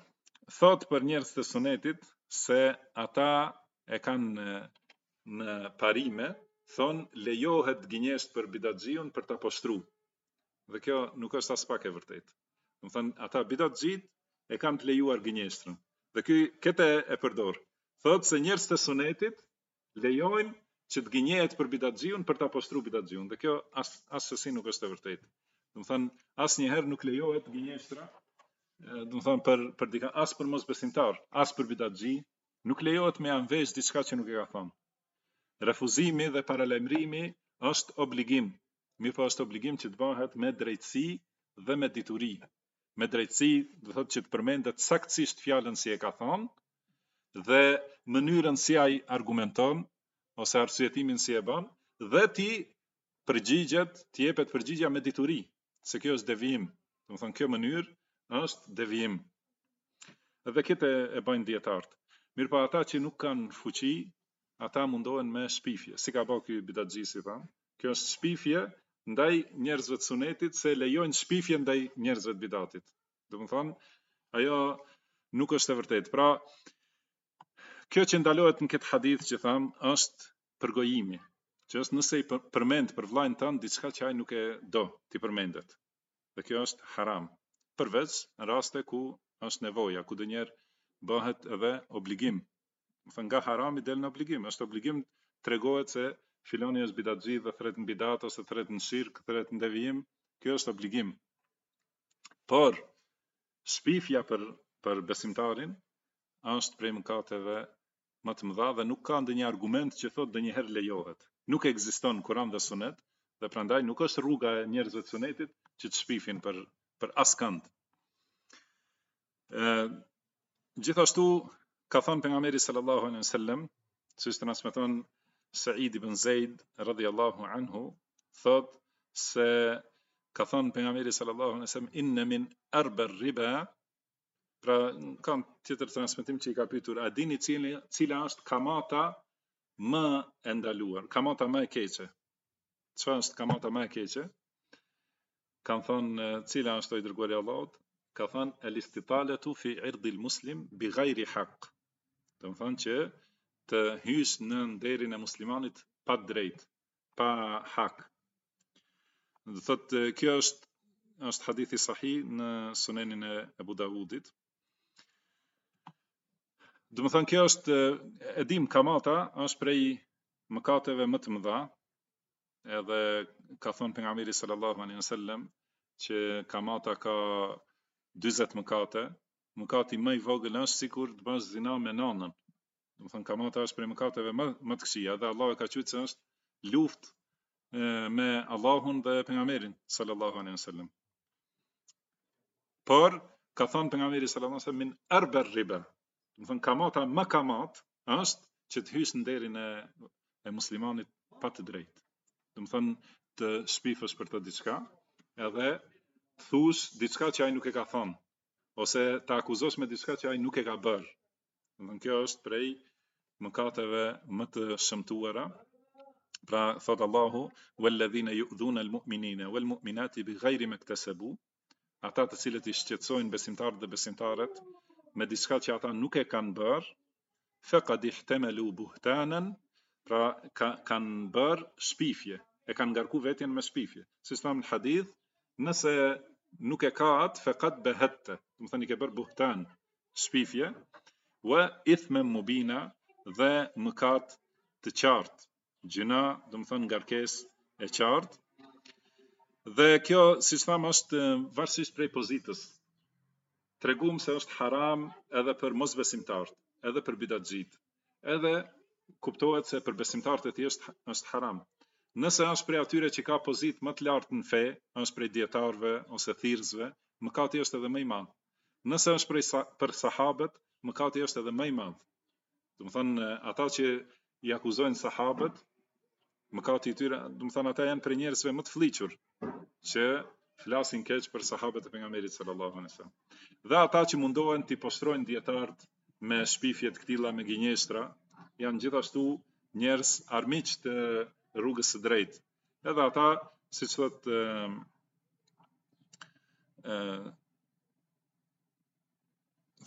Speaker 2: thot për njerëz të sunetit se ata e kanë në parime, thon lejohet gënjesht për bidatxhiun për ta poshtruar. Dhe kjo nuk është as pak e vërtetë. Do të thënë ata bidatxhit e kanë të lejuar gënjeshtrën. Dhe këtë e përdor. Thot se njerëz të sunetit lejojnë që të gënjehet për bidatxhiun për ta poshtruar bidatxhiun. Dhe kjo asesi nuk është e vërtetë. Do të thënë asnjëherë nuk lejohet gënjeshtra, do të thënë për dikë as për mosbesimtar, as për bidatxhi, nuk lejohet me anvesh diçka që nuk e ka thënë. Refuzimi dhe paralajmërimi është obligim. Mirë po është obligim që të bëhet me drejtësi dhe me dituri. Me drejtësi do thotë që të përmendet saktësisht fjalën si e ka thonë dhe mënyrën si ai argumenton ose arsyetimin si e bën dhe ti përgjigjet, të jepet përgjigja me dituri, se kjo është devijim. Do të thonë kjo mënyrë është devijim. Dhe këtë e bëjnë dietarët. Mirë po ata që nuk kanë fuqi, ata mundohen me shpifje. Si ka bëu ky bidatxhi si thamë. Kjo është shpifje ndaj njerëzve të sunetit se lejojnë shpifje ndaj njerëzve të bidatit. Do të thonë, ajo nuk është e vërtetë. Pra, kjo që ndalohet në këtë hadith që tham është përgojimi. Që është nëse i përmend për vllajën tënd diçka që ai nuk e do ti përmendet. Dhe kjo është haram. Përveç në raste ku është nevoja, ku donjëherë bëhet edhe obligim. Nga harami del në obligim, është obligim tregohet se filoni është bidatxhi dhe thret në bidat ose thret në shirk, thret në devijim, kjo është obligim. Por shpifja për besimtarin është prej mëkateve më të mëdha dhe nuk ka ndonjë argument që thotë ndonjëherë lejohet. Nuk ekziston Kur'an dhe Sunet dhe prandaj nuk është rruga e njerëzve të Sunetit që të shpifin për askënd. Gjithashtu ka thënë pejgamberi sallallahu alaihi wasallam, siç transmeton Sa'id ibn Zaid radhiyallahu anhu, thot se ka thënë pejgamberi sallallahu alaihi wasallam inna min arba riba, pra kam tjetër transmetim që i ka pyetur a dini cila është kamata më e ndaluar, kamata më e keqe. Çfarë është kamata më e keqe? Kan thënë cila është i dërguari i Allahut? Ka thënë el-istitalatu fi irdil muslim bi ghairi haq. Do të thonë që të hysh në nderin e muslimanit pa drejt, pa hak. Do thotë kjo është hadithi sahih në Sunenin e Abu Davudit. Do të thonë kjo është e dim kamata është prej mëkateve më të mëdha, edhe ka thënë pejgamberi sallallahu alaihi wasallam që kamata ka 40 mëkate. Mëkati më i vogël është sikur të bësh zina me nanën. Do të thonë kamata është prej mëkateve më të këqija dhe Allahu ka thënë se është luftë me Allahun dhe pejgamberin sallallahu alaihi wasallam. Por ka thënë pejgamberi sallallahu alaihi wasallam min arba riba. Do të thonë kamata më kamat është që të hysh në derin e muslimanit pa të drejtë. Do të thonë të shpifësh për të diçka, edhe të thush diçka që ai nuk e ka thënë, ose të akuzosh me diçka që ai nuk e ka bërë. Do të thonë kjo është prej mëkateve më të shëmtuara. Pra thot Allahu walladhina yu'dhuna almu'minina walmu'minati bighayri maktasabu, ata të cilët i shqetësojnë besimtarët dhe besimtaret me diçka që ata nuk e kanë bërë, faqad ihtamalu buhtanan, pra kanë bërë shpifje, e kanë ngarku veten me shpifje. Si thënë në hadith, nëse nuk e ka atë, faqad bahatta, do të thonë i ke bërë buhtan, shpifje, wa ithman mubina, dhe mëkat të qartë. Gjina, do të thonë ngarkesë e qartë. Dhe kjo, siç thamë, është varësisht prej pozitës. Tregum se është haram edhe për mosbesimtarët, edhe për bidatxhit. Edhe kuptohet se për besimtarët e tij është haram. Nëse është prej atyre që ka pozitë më të lartë në fe, është prej dietarëve ose thirrësve, mëkati është edhe më i madh. Nëse është për sahabët, mëkati është edhe më i madh. Do të thonë ata që i akuzojnë sahabët, mëkati i tyre, do të thonë ata janë për njerëzve më të fllihur që flasin keq për sahabët e pejgamberit sallallahu alaihi wasallam. Dhe ata që mundohen t'i poshtrojnë dietarët me shpifje të këtilla me gënjeshtra, janë gjithashtu njerëz armiq të rrugës së drejtë. Edhe ata, siç thot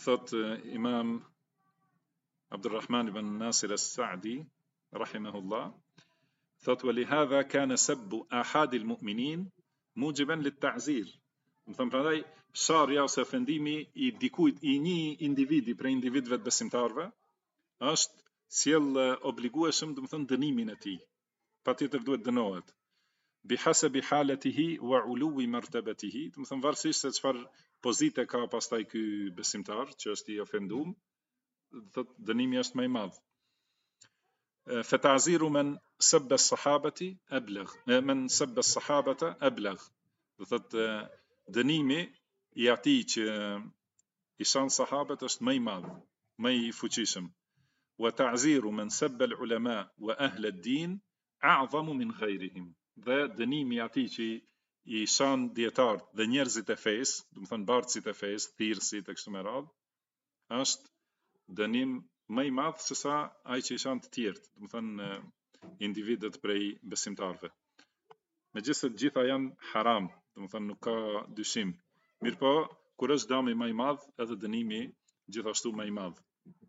Speaker 2: thot Imam Abdurrahman ibn Nasir as-Sa'di rahimahullah, thot ولهذا كان سب أحد المؤمنين موجبا للتعزير. Më thënë prandaj sharja ose ofendimi I dikujt I një individi prej individëve të besimtarëve është sjell obligueshëm, do të thënë dënimin e tij. Patjetër duhet dënohet. Bihasabi halatihi wa uluwi martabatihi, do të thënë varësisht se çfarë pozite ka pastaj ky besimtar që është I ofenduar, thot dënimi është më I madh. فتعزير من سب الصحابة أبلغ من سب الصحابة أبلغ. Do thot dënimi I atij që I shan sahabët është më I madh, më I fuqishëm. وتعزير من سب العلماء وأهل الدين أعظم من غيرهم. Dhe dënimi I atij që I shan dietarët dhe njerëzit e fesë, do të thënë bartësit e fesë, thirrësit e kështu me radhë, është dënim më I madh se sa ai që I shan të tjerët, do të thënë individët prej besimtarëve. Megjithëse të gjitha janë haram, do të thënë nuk ka dyshim. Mirpo kur është dëmi më I madh, edhe dënimi gjithashtu më I madh.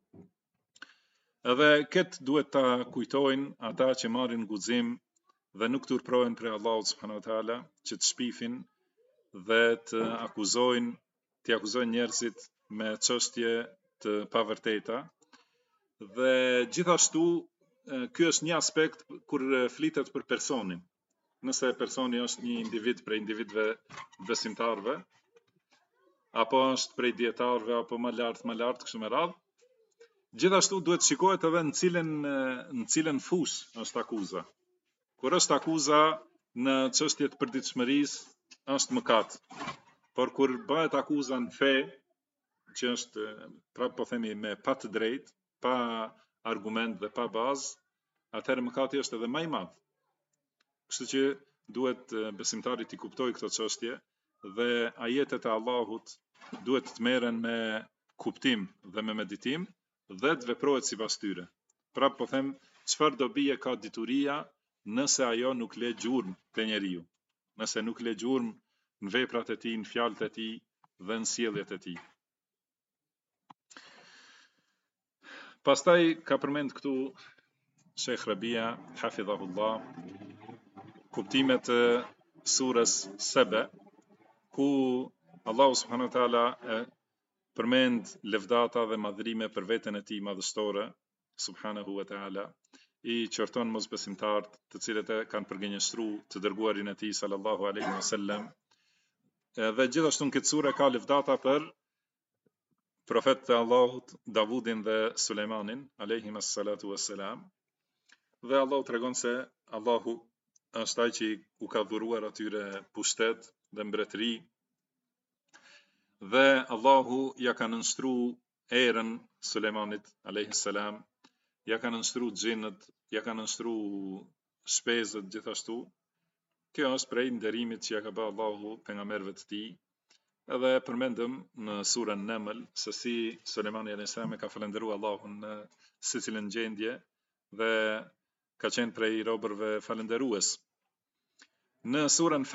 Speaker 2: Edhe këtë duhet ta kujtojnë ata që marrin guxim dhe nuk turprohen prej Allahut subhanahu wa taala, që të shpifin dhe të akuzojnë njerëzit me çështje të pavërteta. Dhe gjithashtu ky është një aspekt kur flitet për personin. Nëse personi është një individ prej individëve besimtarëve, apo është prej dietarëve, apo më lart kështu me radhë, gjithashtu duhet shikohet edhe në cilën fushë është akuza. Kur është akuza në çështje të përditshmërisë, është mëkat. Por kur bëhet akuza në fe, që është prapë po themi me pa të drejtë, pa argument dhe pa bazë, atëherë mëkati është edhe më I madh. Kështu që duhet besimtari të kuptojë këtë çështje dhe ajetet e Allahut duhet të merren me kuptim dhe me meditim dhe të veprohet sipas tyre. Prapë po them, çfarë dobie ka dituria nëse ajo nuk le gjurmë te njeriu, nëse nuk le gjurmë në veprat e tij, në fjalët e tij dhe në sjelljet e tij. Pastaj ka përmend këtu Sheikh Rabia hafidhahullah kuptimet e surës Saba, ku Allahu subhanahu wa taala përmend lëvdata dhe madhrime për veten e tij madhështore, subhanahu wa taala, I qorton mosbesimtarët, të cilët e kanë përgënjeshtruar të dërguarin e tij sallallahu alaihi wasallam. Dhe gjithashtu në këtë sure ka lëvdata për profetët e Allahut, Davudin dhe Sulejmanin alayhim as-salatu was-salam. Dhe Allahu tregon se Allahu është ai që u ka dhuruar atyre pushtet dhe mbretëri. Dhe Allahu ja ka nënshtruar erën Sulejmanit alayhis salam, ja ka nënshtruar xhinët, ja ka nënshtruar shpezët gjithashtu. Kjo është prej nderimit që ja ka bërë Allahu pejgamberëve të tij. Edhe përmendëm në surën Naml se si Sulejmani alayhis salam ka falendëruar Allahun në secilën gjendje dhe ka qenë prej robërve falendërues. Në surën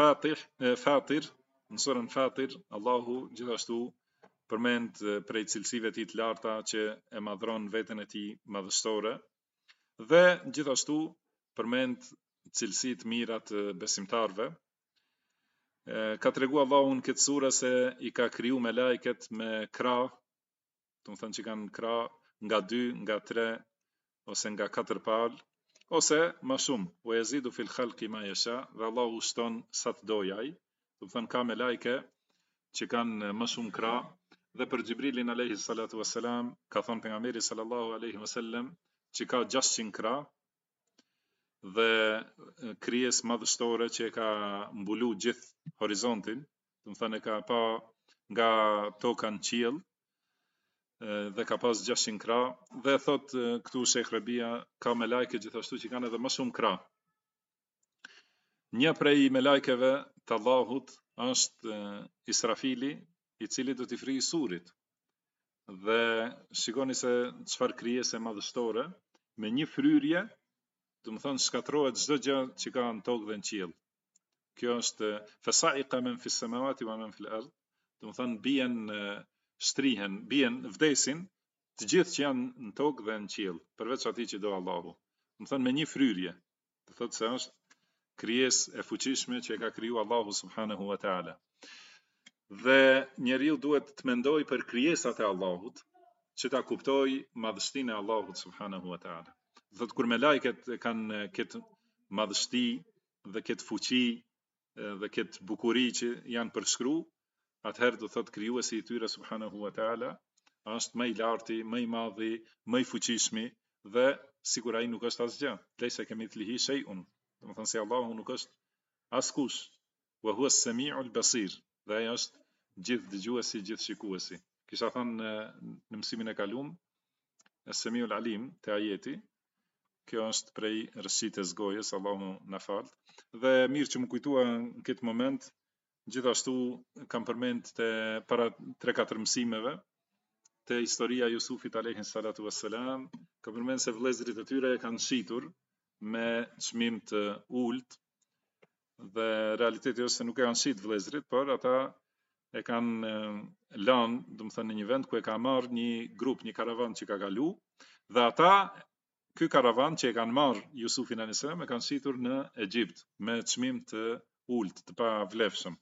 Speaker 2: Fatir, Allahu gjithashtu përmend prej cilësive të tij të larta që e madhron veten e tij madhështore dhe gjithashtu përmend cilësi të mira të besimtarëve. Ka treguar Allahu në këtë sure se I ka kriju me lajket me krah, do të thënë që kanë krah nga 2, nga 3 ose nga 4 palë, ose më shumë, wa yazidu fil khalqi ma yasha, dhe Allahu shton sa të dojë ai, do të thënë ka me lajke që kanë më shumë krah. Dhe për Xhibrilin alayhi salatu wassalam ka thënë pejgamberi sallallahu alaihi wasallam që ka 600 krah dhe krijes madhështore që e ka mbulu gjithë horizontin, do të thënë ka pa nga toka në qiell dhe ka pas 600 krah. Dhe thot këtu Sheikh Rabia ka me lajke gjithashtu që kanë edhe më shumë krah. Një prej me lajkeve të Allahut është Israfili, I cili do t'i frikë surit. Dhe shikoni se çfarë krijese madhështore, me një fryrje, do të thonë shkatërrohet çdo gjë që ka në tokë dhe në qiell. Kjo është fasa'iqa men fis samawati wa men fil ard, do të thonë bien shtrihen, bien, vdesin, të gjithë që janë në tokë dhe në qiell, përveç atij që do Allahu. Do thënë me një fryrje. Do thotë se është krijesë e fuqishme që e ka kriju Allahu subhanahu wa taala. Dhe njeriu duhet të mendojë për krijesat e Allahut, që ta kuptoj madhështinë e Allahut subhanahu wa taala. Thotë kur me lajket kanë këtë madhështi dhe këtë fuqi dhe këtë bukuri që janë përshkru, atëherë do thotë krijuesi i tyre subhanahu wa taala është më i larti, më i madhi, më i fuqishmi dhe sikur ai nuk është asgjë. Leysa kamithlihi shay'un. Do të thonë se Allahu nuk është askush. Wa huwa as-sami'ul basir. Dhe ai është gjithë dëgjuesi, gjithë shikuesi. Kisha thënë në mësimin e kaluam, as-sami'ul alim te ajeti. Kjo është prej rëshqitës gojës, Allahu na fal. Dhe mirë që më kujtua në këtë moment, gjithashtu kam përmend te para 3-4 mësimeve te historia e Jusufit alayhi salatu wassalam, kam përmend se vëllezërit e tyre e kanë shitur me çmim të ulët, dhe realiteti është se nuk e kanë shit vëllezërit, por ata e kanë lanë, do të thënë në një vend ku e ka marrë një grup, një karavan që ka kalu, dhe ata ky karavan që e kanë marrë Jusufin alayhis salam e kanë shitur në Egjipt me çmim të ulët, të pavlefshëm.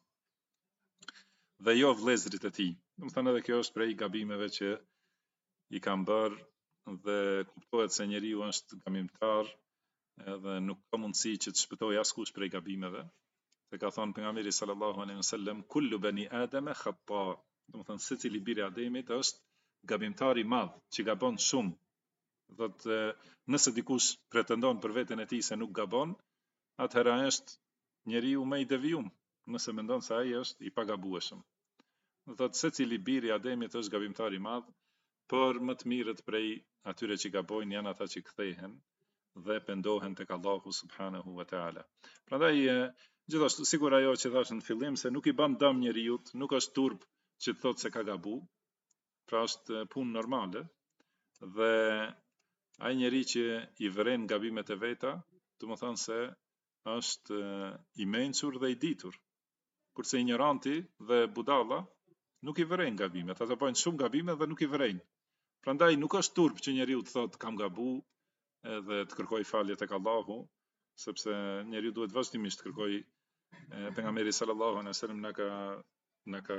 Speaker 2: Dhe jo vëllezërit e tij. Do të thënë edhe kjo është prej gabimeve që i kanë bërë dhe kuptohet se njeriu është gabimtar edhe nuk ka mundësi që të shpëtojë askush prej gabimeve. Se ka thënë pejgamberi sallallahu alaihi wasallam, kullu bani adama khata. Do të thënë secili biri i Ademit është gabimtar i madh, që gabon shumë. Do të nëse dikush pretendon për veten e tij se nuk gabon, atëherë është njeriu më i devijum, nëse mendon se ai është i pagabueshëm. Do thotë secili biri i Ademit është gabimtar i madh, por më të mirët prej atyre që gabojnë janë ata që kthehen dhe pendohen tek Allahu subhanahu wa taala. Prandaj gjithashtu sigur ajo që thash në fillim se nuk i bën dëm njeriu, nuk është turp që të thotë se ka gabu, pra është punë normale, dhe ai njeri që i vren gabimet e veta, do të thonë se është i mençur dhe i ditur. Kurse ignoranti dhe budalla nuk i vren gabimet, ata bëjnë shumë gabime dhe nuk i vren. Prandaj nuk është turp që njeriu të thotë kam gabu edhe të kërkoj falje tek Allahu, sepse njeriu duhet vazhdimisht të kërkoj. Pejgamberi sallallahu alaihi wasallam na ka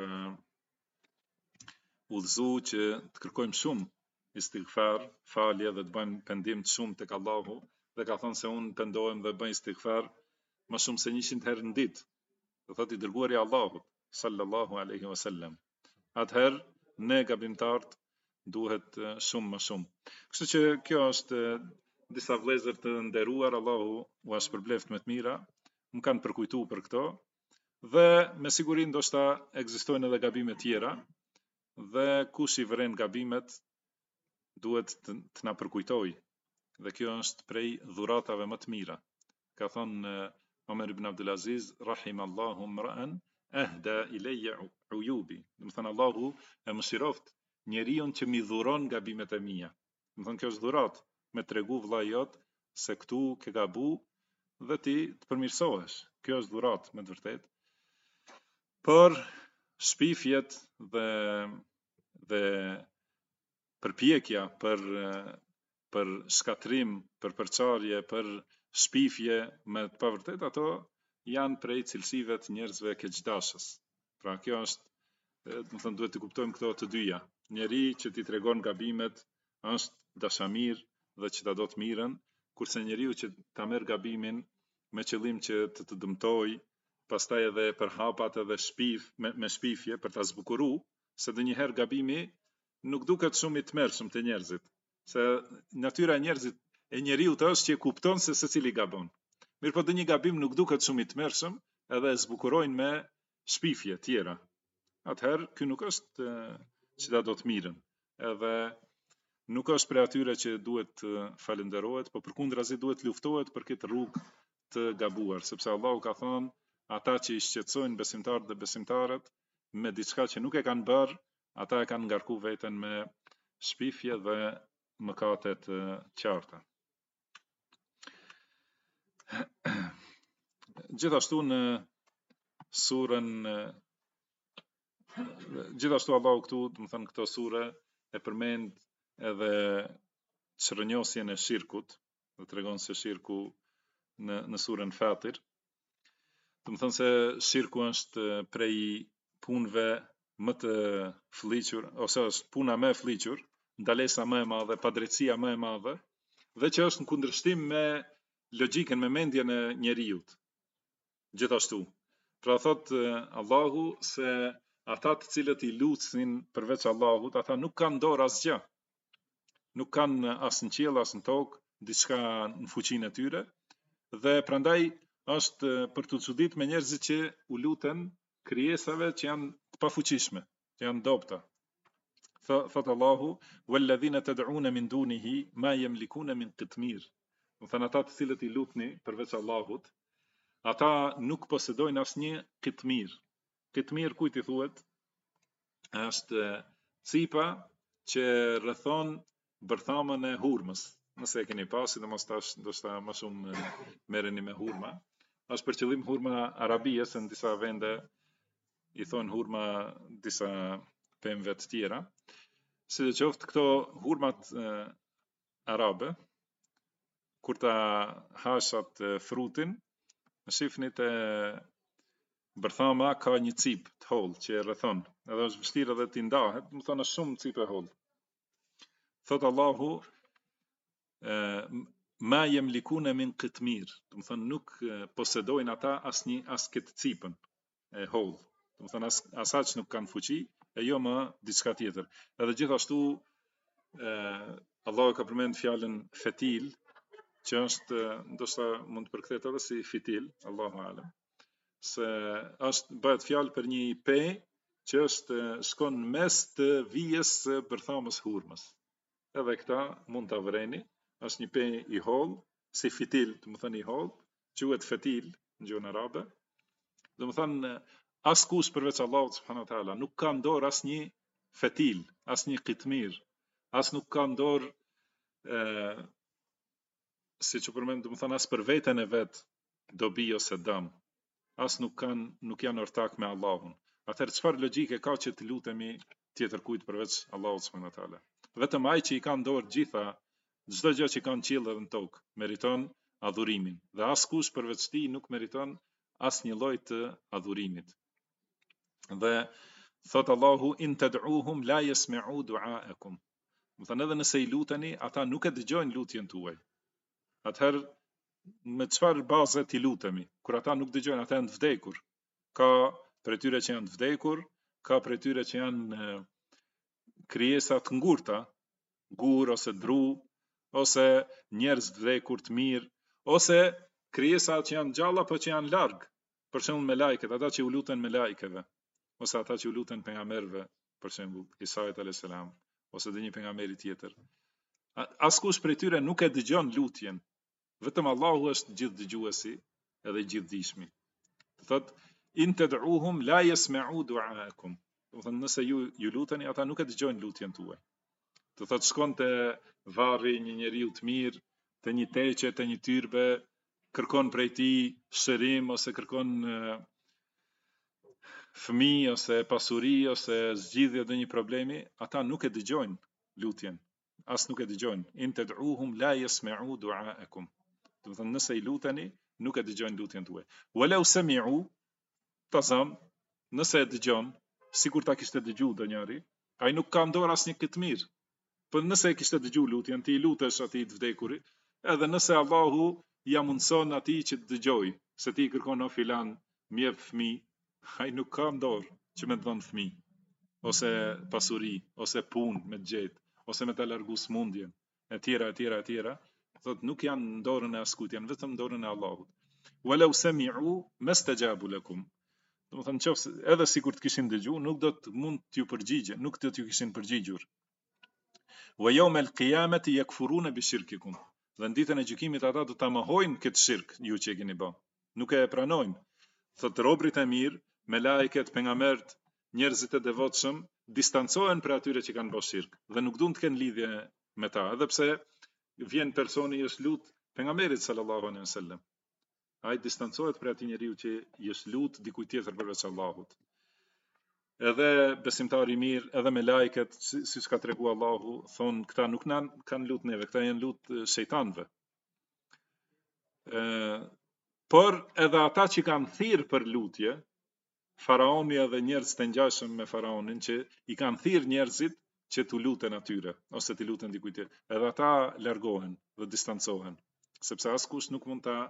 Speaker 2: udhëzuar që të kërkojmë shumë istighfar, falje dhe të bëjmë pendim të shumë tek Allahu, dhe ka thënë se unë pendohem dhe bëj istighfar më shumë se 100 herë në ditë. Do thotë i dërguari i Allahut sallallahu alaihi wasallam. Atëherë ne gabimtarët duhet shumë më shumë. Kështu që kjo është disa vëllezër të nderuar, Allahu u shpërbleft me të mira, më kanë përkujtuar për këto, dhe me siguri ndoshta ekzistojnë edhe gabime tjera, dhe kush i vren gabimet duhet të na përkujtojë, dhe kjo është prej dhuratave më të mira. Ka thënë Omer ibn Abdulaziz, rahimallahu mra'an ahda ilayya uyubi. Do të thënë Allahu e mëshiroft njeriu që mi dhuron gabimet e mia. Do të thënë kjo është dhurat, me tregu vllai jot se këtu ke gabu dhe ti të përmirësohesh. Kjo është dhurat me të vërtetë. Por shpifjet dhe përpjekja për shkatrim, për përçarje, për shpifje me të pavërtet, ato janë prej cilësive të njerëzve keqdashës. Pra kjo është, do të thënë duhet të kuptojmë këto të dyja. Njeri që ti tregon gabimet është dashamir dhe që ta do të mirën, kurse njeriu që ta merr gabimin me qëllim që të dëmtoj, pastaj edhe për hapat edhe me shpifje për ta zbukuruar, se ndonjëherë gabimi nuk duket shumë i tmerrshëm te njerëzit, se natyra e njerëzit e njeriu të është që e kupton se secili gabon. Mirë po ndonjë gabim nuk duket shumë i tmerrshëm, edhe e zbukurojnë me shpifje tjera. Atëherë ky nuk është që ta do të mirën, edhe nuk është për atyre që duhet të falenderohet, por përkundrazi duhet luftohet për këtë rrugë të gabuar, sepse Allahu ka thënë ata që i shqetësojnë besimtarët dhe besimtarët me diçka që nuk e kanë bërë, ata e kanë ngarkuar veten me shpifje dhe mëkate të qarta. Gjithashtu në surën Gjithashtu Allahu këtu, do të thënë këto sure e përmend edhe çrënjosjen e shirkut, dhe tregon se shirku në surën Fatir. Do të thënë se shirku është prej punëve më të fëlliqur, ose është puna më e fëlliqur, ndalesa më e madhe, padrejtësia më e madhe, dhe që është në kundërshtim me logjikën, me mendjen e njeriut. Gjithashtu, pra thot Allahu se ata të cilët i lutsin përveç Allahut, ata nuk kanë dorë asgjë. Nuk kanë as në qiell as në tokë diçka në fuqinë e tyre, dhe prandaj është për të çudit me njerëzit që u luten krijesave që janë të pafuqishme, që janë dobta. Thot Allahu, "Walladhina tad'una min dunihi ma yamlikuna min qitmir." Do thënë ata të cilët i lutni përveç Allahut, ata nuk posedojnë asnjë qitmir. Qitmir kujt i thuhet? Është cipa që rrethon bërthamën e hurmës. Nëse e keni pasur, sidomos tash ndoshta më shumë merreni me hurma. Është për qëllim hurma arabie, se në disa vende i thon hurma disa pemëve të tjera. Sidoqoftë këto hurmat arabe, kur ta hash atë frutin, shifni te bërthama ka një cip të hollë që e rrethon, edhe është vështirë edhe t'i ndahet, do të thonë është shumë cip e hollë. Thot Allahu, ma yamlikuna min qitmir, do të thonë nuk posedojnë ata as këtë cipën e hollë. Do të thonë as aq nuk kanë fuqi, e jo më diçka tjetër. Edhe gjithashtu Allahu ka përmend fjalën fetil, që është ndoshta mund të përkthehet edhe si fitil, Allahu alem. Se është bëhet fjalë për një pe që është shkon mes të vijës së bërthamës hurmës. Edhe këta mund ta vreni, është një pe i hollë, si fitil, do të thënë i hollë, quhet fetil në gjuhën arabe. Do të thënë askush përveç Allahut subhanahu wa taala nuk ka në dorë asnjë fetil, asnjë qitmir, as nuk ka në dorë si që përmend, do të thënë as për veten e vet dobi ose dëm. As nuk janë ortak me Allahun. Atëherë çfarë logjike ka që të lutemi tjetër kujt përveç Allahut subhanahu wa taala? Vetëm ai që i ka në dorë gjitha, çdo gjë që ka në qiell dhe në tokë, meriton adhurimin, dhe askush përveç tij nuk meriton asnjë lloj të adhurimit. Dhe thot Allahu, in tad'uhum la yasma'u du'aakum. Do thënë edhe nëse i luteni, ata nuk e dëgjojnë lutjen tuaj. Atëherë me çfarë baze ti lutemi, kur ata nuk dëgjojnë, ata janë të vdekur. Ka prej tyre që janë të vdekur, ka prej tyre që janë krijesa të ngurta, gur ose dru, ose njerëz të vdekur të mirë, ose krijesa që janë gjalla por që janë larg. Për shembull me lajket, ata që u luten me lajkeve, ose ata që u luten pejgamberëve, për shembull Isait alayhis salam, ose dhe një pejgamberi tjetër. Askush prej tyre nuk e dëgjon lutjen. Vetëm Allahu është gjithë dëgjuesi edhe gjithë dishmi. Thot, in tad'uhum la yasma'u du'aakum. Do thënë nëse ju luteni, ata nuk e dëgjojnë lutjen tuaj. Do thot shkon te varri një njeriu të mirë, te një teqe, te një tyrbe, kërkon prej tij shërim ose kërkon fëmijë ose pasuri ose zgjidhje dhe një problemi, ata nuk e dëgjojnë lutjen. As nuk e dëgjojnë. In tad'uhum la yasma'u du'aakum. Do thënë nëse i luteni, nuk e dëgjojnë lutjen tuaj. Walau sami'u, tazam, nëse e dëgjon, sikur ta kishte dëgjuar donjëri, ai nuk ka ndor asnjë qitmir. Po nëse e kishte dëgjuar lutjen, ti i lutesh atij të vdekurit, edhe nëse Allahu ja mundson atij që të dëgjoj, se ti kërkon o filan, më jep fëmijë, ai nuk ka ndor që më dhon fëmijë, ose pasuri, ose punë me gjetë, ose me ta largu smundjen, e tjera, thot nuk janë në dorën e askujt, janë vetëm në dorën e Allahut. Walau sami'u mastajabu lakum. Do të thënë nëse edhe sikur të kishin dëgjuar, nuk do të mund t'ju përgjigjen, nuk do t'ju kishin përgjigjur. Wa yawma al-qiyamati yakfuruna bi shirkikum. Dhe në ditën e gjykimit ata do ta mohojnë këtë shirk ju që e keni bë. Nuk e pranojnë. Thot robrit e mirë, me lajket, pejgamberët, njerëzit e devotshëm distancohen prej atyre që kanë bërë shirk dhe nuk duan të kenë lidhje me ta, edhe pse vjen personi i është lut pejgamberit sallallahu alaihi wasallam. Ai distancohet prej atij njeriu që i është lut dikujt tjetër përveç Allahut. Edhe besimtari i mirë, edhe me lajket, siç ka treguar Allahu, thonë këta nuk kanë lut neve, këta janë lut shejtanëve. Por edhe ata që kanë thirrë për lutje, faraoni edhe njerëz të ngjashëm me faraonin që i kanë thirrë njerëzit që t'u luten atyre ose t'i luten dikujt tjetër. Edhe ata largohen dhe distancohen, sepse askush nuk mund ta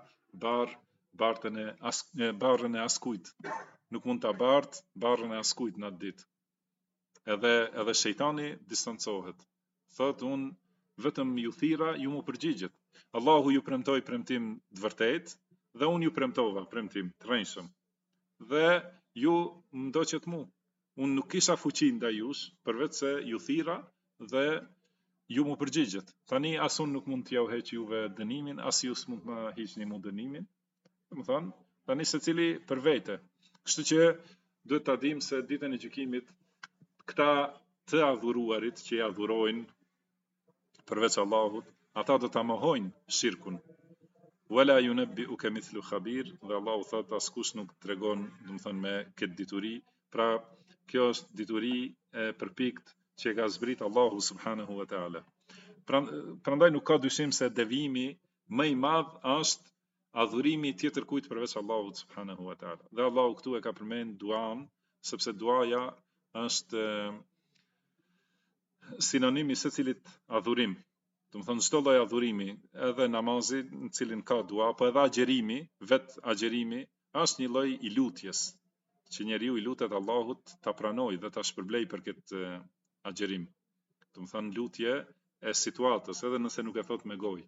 Speaker 2: barrën e askujt. Nuk mund ta barrën e askujt në atë ditë. Edhe shejtani distancohet. Thot unë vetëm ju thira, ju mu përgjigjet. Allahu ju premtoi premtim të vërtetë dhe unë ju premtova premtim të rrënjshëm. Dhe ju më ndoqët mu. Unë nuk kisha fuqi ndaj jush, përveç se ju thira dhe ju mu përgjigjet. Tani as unë nuk mund t'ja u heq juve dënimin, as ju s'mund të më hiqni mu dënimin. Domethënë, tani secili për vete. Kështu që duhet ta dim se ditën e gjykimit këta të adhuruarit që i adhurojnë përveç Allahut, ata do ta mohojnë shirkun. Wala yunabbi'uka mithlu khabir, dhe Allahu thot askush nuk tregon, domethënë me këtë dituri. Pra, kjo është dituri e përpikt që e ka zbrit Allahu subhanahu wa taala. Prandaj nuk ka dyshim se devijimi më i madh është adhurimi tjetër kujt përveç Allahut subhanahu wa taala. Dhe Allahu këtu e ka përmend duan, sepse duaja është sinonimi se cilit adhurim. Domethënë çdo lloj adhurimi, edhe namazi në cilin ka dua, po edhe agjerimi, vetë agjerimi është një lloj i lutjes, që njeriu i lutet Allahut ta pranojë dhe ta shpërblej për këtë agjerim. Domethënë lutje e situatës, edhe nëse nuk e thot me gojë.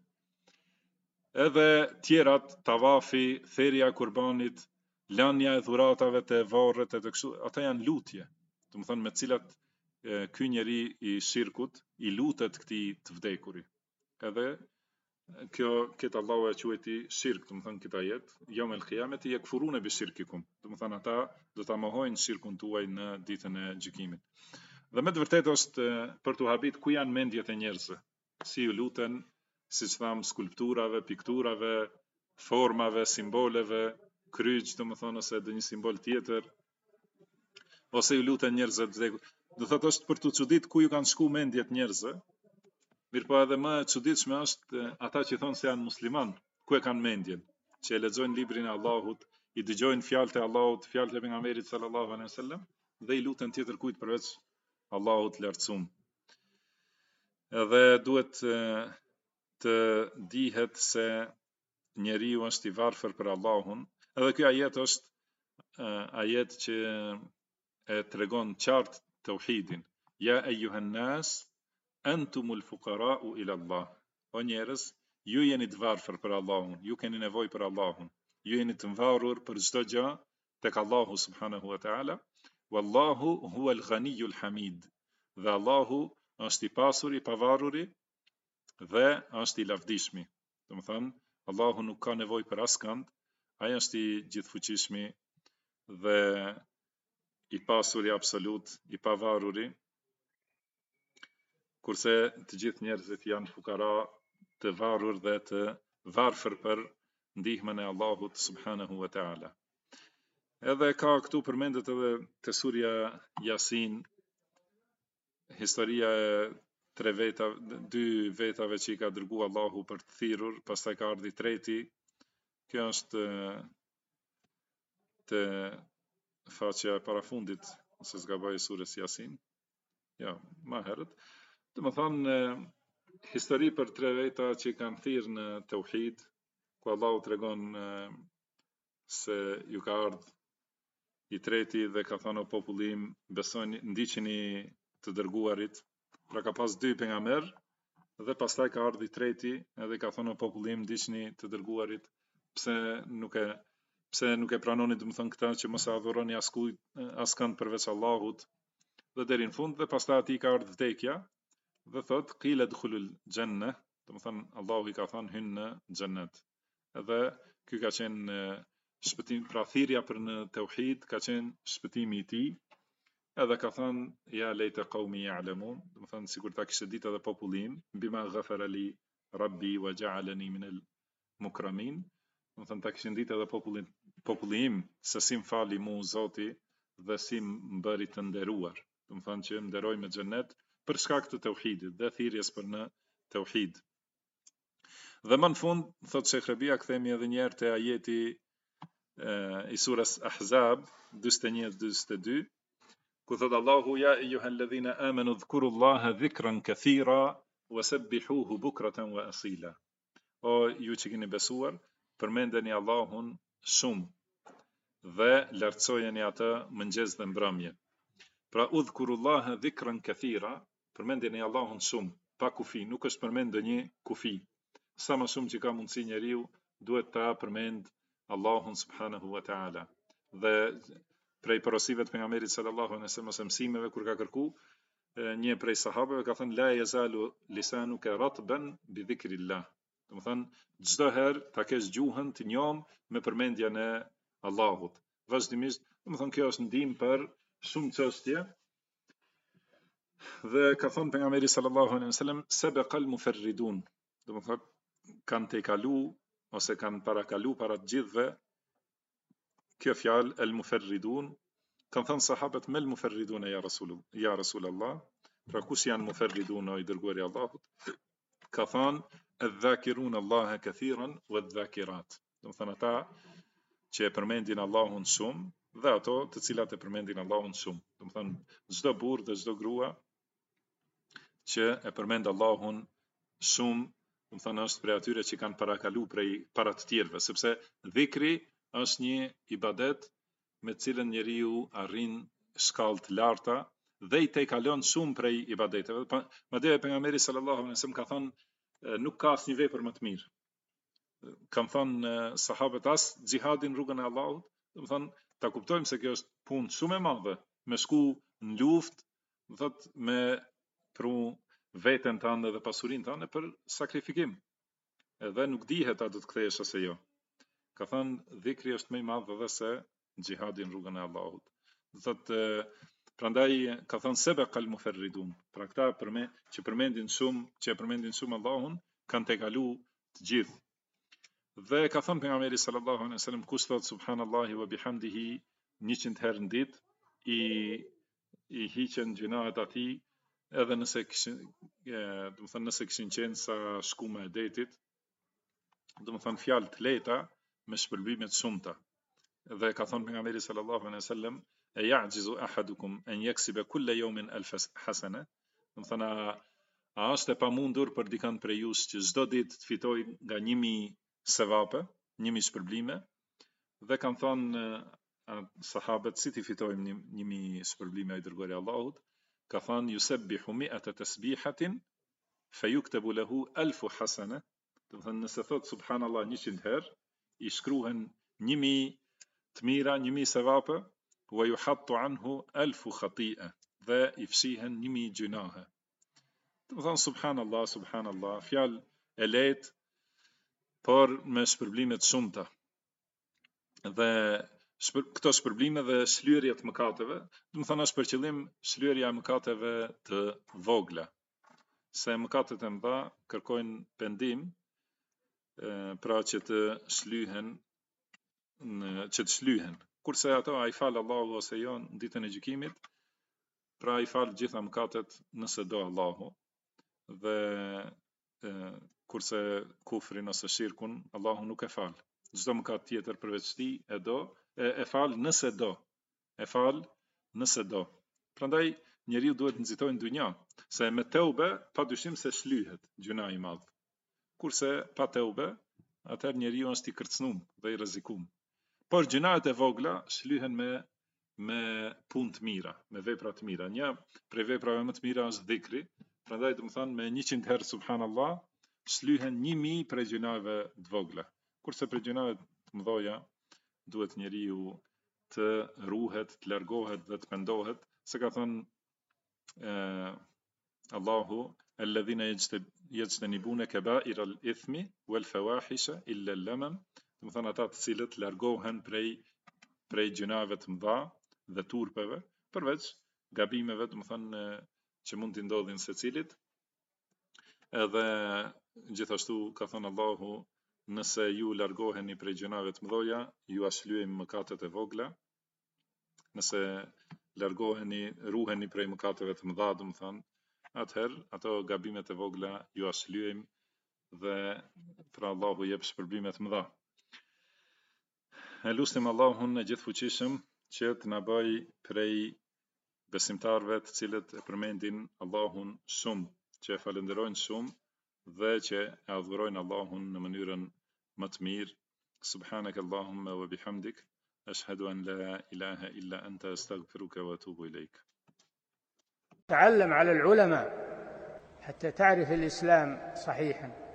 Speaker 2: Edhe tjerat, tavafi, therrja e kurbanit, lania e dhuratave te varret e të kështu, ata janë lutje. Domethënë me cilat ky njeri i shirkut i lutet këtij të vdekuri. Edhe kjo këtë Allahu e quajti shirk, domethënë këtë ajet, yawm al-qiyamati yakfuruna bi shirkikum. Domethënë ata do ta mohojnë shirkun tuaj në ditën e gjykimit. Dhe me të vërtetë është për tu habit ku janë mendjet e njerëzve. Si ju luten, siç tham, skulpturave, pikturave, formave, simboleve, kryq, domethënë ose edhe një simbol tjetër, ose ju luten njerëzve të vdekur. Do thotë është për tu çudit ku ju kanë shku mendjet njerëzve. Mirë po edhe më e çuditshme është ata që thonë se janë musliman, ku e kanë mendjen, që e lexojnë librin e Allahut, i dëgjojnë fjalët e Allahut, fjalët e pejgamberit sallallahu alaihi wasallam dhe i luten tjetër kujt përveç Allahut lartësuam. Edhe duhet të dihet se njeriu është i varfër për Allahun. Edhe ky ajet është ajet që e tregon qartë tauhidin. Ja eyyuhan nas antumul fuqara'u ila Allah. O njerëz, ju jeni të varfër për Allahun, ju keni nevojë për Allahun. Ju jeni të varur për çdo gjë tek Allahu subhanahu wa taala. Wallahu huwal ghaniyul hamid. Dhe Allahu është i pasur, i pavaruri dhe është i lavdishmi. Domethënë, Allahu nuk ka nevojë për askënd, ai është i gjithfuqishmi dhe i pasuri absolut, i pavaruri, kurse të gjithë njerëzit janë fukara, të varur dhe të varfër për ndihmën e Allahut subhanahu wa taala. Edhe ka këtu përmendet edhe te surja Yasin, historia e dy vetave që i ka dërguar Allahu për të thirrur, pastaj ka ardhi treti. Kjo është te faqja e parafundit, ose zgaboj surës Yasin. Ja, më herët. Domethënë histori për tre veta që i kanë thirrë në tauhid, ku Allahu tregon se ju ka ardhur i treti dhe ka thënë o popullim, besoni, ndiqeni të dërguarit. Pra ka pas dy pejgamber dhe pastaj ka ardhur i treti edhe ka thënë o popullim, ndiqeni të dërguarit. Pse nuk e pranoni domethënë këtë që mos e adhuroni askënd përveç Allahut. Dhe deri në fund dhe pastaj atij ka ardhur vdekja dhe thot qila dkhulul janna, domethënë Allahu i ka thënë hyn në xhennet. Edhe ky ka qenë shpëtim, pra thirrja për në tauhid ka qenë shpëtimi i tij. Edhe ka thënë ja lejta qaumi ya'lamun, domethënë sikur ta kishte ditë edhe popullim, bima ghafara li rabbi wa ja'alani min al mukramin. Domethënë ta kishin ditë edhe popullim se si më fali mu Zoti dhe si më bëri të nderuar. Do të thonë që nderoj me xhenet për shkak të tauhidit dhe thirrjes për në tauhid. Dhe më në fund, thot Sheikh Rabia, kthehemi edhe një herë te ajeti i surës Ahzab 41-42, ku thot Allahu ja eyyuhalladhina amanu dhkurullaha dhikran kathira wasabbihuhu bukratan wa asila. O ju që keni besuar, përmendeni Allahun shumë dhe lartësojeni atë mëngjes dhe mbrëmje. Pra udhkurullaha dhikran kathira, përmendeni Allahun shumë, pa kufi, nuk është përmend ndonjë kufi. Sa më shumë që ka mundësi njeriu, duhet ta përmend Allahun subhanahu wa taala. Dhe prej porosive të pejgamberit sallallahu alaihi wasallam ose mësimeve kur ka kërku një prej sahabeve ka thënë la yazalu lisanuka ratban bi dhikrillah. Do të thënë çdo herë ta kesh gjuhën të njom me përmendjen e Allahut. Vazhdimisht, do të thënë kjo është ndihmë për shumë çështje. Dhe ka thënë pejgamberi sallallahu alaihi wasallam sabaqal mufarridun. Do të thotë kanë tejkalu ose kanë parakalu para të gjithëve kjo fjalë el mufarridun. Kanë thënë sahabët me el mufarridun ja Rasulullah. Pra kush janë mufarridun o i dërguari i Allahut? Ka thënë adh-dhakirun Allaha kathiran wadh-dhakirat. Do të thënë ata që e përmendin Allahun shumë dhe ato të cilat e përmendin Allahun shumë. Do të thënë çdo burr dhe çdo grua që e përmend Allahun shumë, do të thënë është prej atyre që kanë parakalu para të tjerëve, sepse dhikri është një ibadet me të cilën njeriu arrin shkallë të larta dhe i tejkalon shumë prej ibadeteve. Madje pejgamberi sallallahu alaihi wasallam ka thënë nuk ka asnjë vepër më të mirë. Kanë thënë sahabët as xhihadin rrugën e Allahut, do të thënë ta kuptojmë se kjo është punë shumë e madhe, me shku në luftë, do thotë me pru veten tënde dhe pasurinë tënde për sakrifikim. Edhe nuk dihet a do të kthehesh ose jo. Ka thënë dhikri është më i madh edhe se xhihadi në rrugën e Allahut. Do thotë prandaj ka thënë sabaqal mufarridun. Pra këta që përmendin shumë Allahun kanë tejkalu të gjithë. Dhe ka thënë pejgamberi sallallahu alaihi wasallam kush thot subhanallahi wa bihamdihi 100 herë në ditë i hiqen gjunahet atij, edhe nëse kishin qenë sa shkuma e detit, do të thënë fjalë të lehta me shpërbime të shumta. Dhe ka thënë pejgamberi sallallahu alaihi wasallam e ya'jizu ahadukum an yaksiba kulla yawmin alf hasana. Do të thënë a është e pamundur për dikant prej jush që çdo ditë të fitojë nga 1000 sevape, 1000 shpërblime. Dhe kanë thënë sahabët si ti fitojmë 1000 shpërblime i dërguari i Allahut? Ka thënë yusabbihu 100 tasbihatin fayuktabu lahu 1000 hasana. Do të thënë nëse thot subhanallah 100 herë, i shkruhen 1000 të mira, 1000 sevape, wa yuhattu anhu 1000 khati'a, dhe i fshihen 1000 gjunahe. Do të thënë subhanallah, fjalë e lehtë, por me shpërblime të shumta. Dhe këto shpërblime dhe shlyerja të mëkateve, do të thënë është për qëllim shlyerja e mëkateve të vogla. Se mëkatet e mëdha kërkojnë pendim, pra që të shlyhen, kurse ato ai fal Allahu ose jo në ditën e gjykimit, pra ai fal gjitha mëkatet nëse do Allahu. Dhe kurse kufrin ose shirkun Allahu nuk e fal. Çdo mëkat tjetër përveç tij e fal nëse do. Prandaj njeriu duhet nxitojë në dynja, se me teube padyshim se shlyhet gjuna i madh. Kurse pa teube, atëherë njeriu është i kërcënuar dhe i rrezikum. Por gjunahet e vogla shlyhen me punë të mira, me vepra të mira. Një prej veprave më të mira është dhikri. Prandaj do të thonë me 100 herë subhanallah shlyhen 1000 prej gjunave të vogla. Kurse për gjunave të mëdha duhet njeriu të ruhet, të largohet dhe të pendohet, se ka thënë Allahu alladhina yajtanibuna kaba'ira al-ithmi wal fawahisha illa al-lamam. Do të thënë ata të cilët largohen prej gjunave të mëdha dhe turpeve, përveç gabimeve, do të thënë që mund të ndodhin secilit. Edhe gjithashtu ka thënë Allahu, nëse ju largoheni prej gjunave të mëdha, ju ashlyejmë mëkatet e vogla. nëse largoheni, ruheni prej mëkateve të mëdha, domethënë, atëherë ato gabimet e vogla ju ashlyejmë dhe pra Allahu jep shpërblime të mëdha. E lutim Allahun e gjithfuqishëm që të na bëj prej besimtarëve të cilët e përmendin Allahun shumë, që e falenderojnë shumë dhe që e adhurojnë Allahun në mënyrën më të mirë. Subhanaka Allahumma wa bihamdik, ashhadu an la ilaha illa anta, astaghfiruka wa atubu ilayk.
Speaker 1: تعلم على العلماء حتى تعرف الإسلام صحيحا.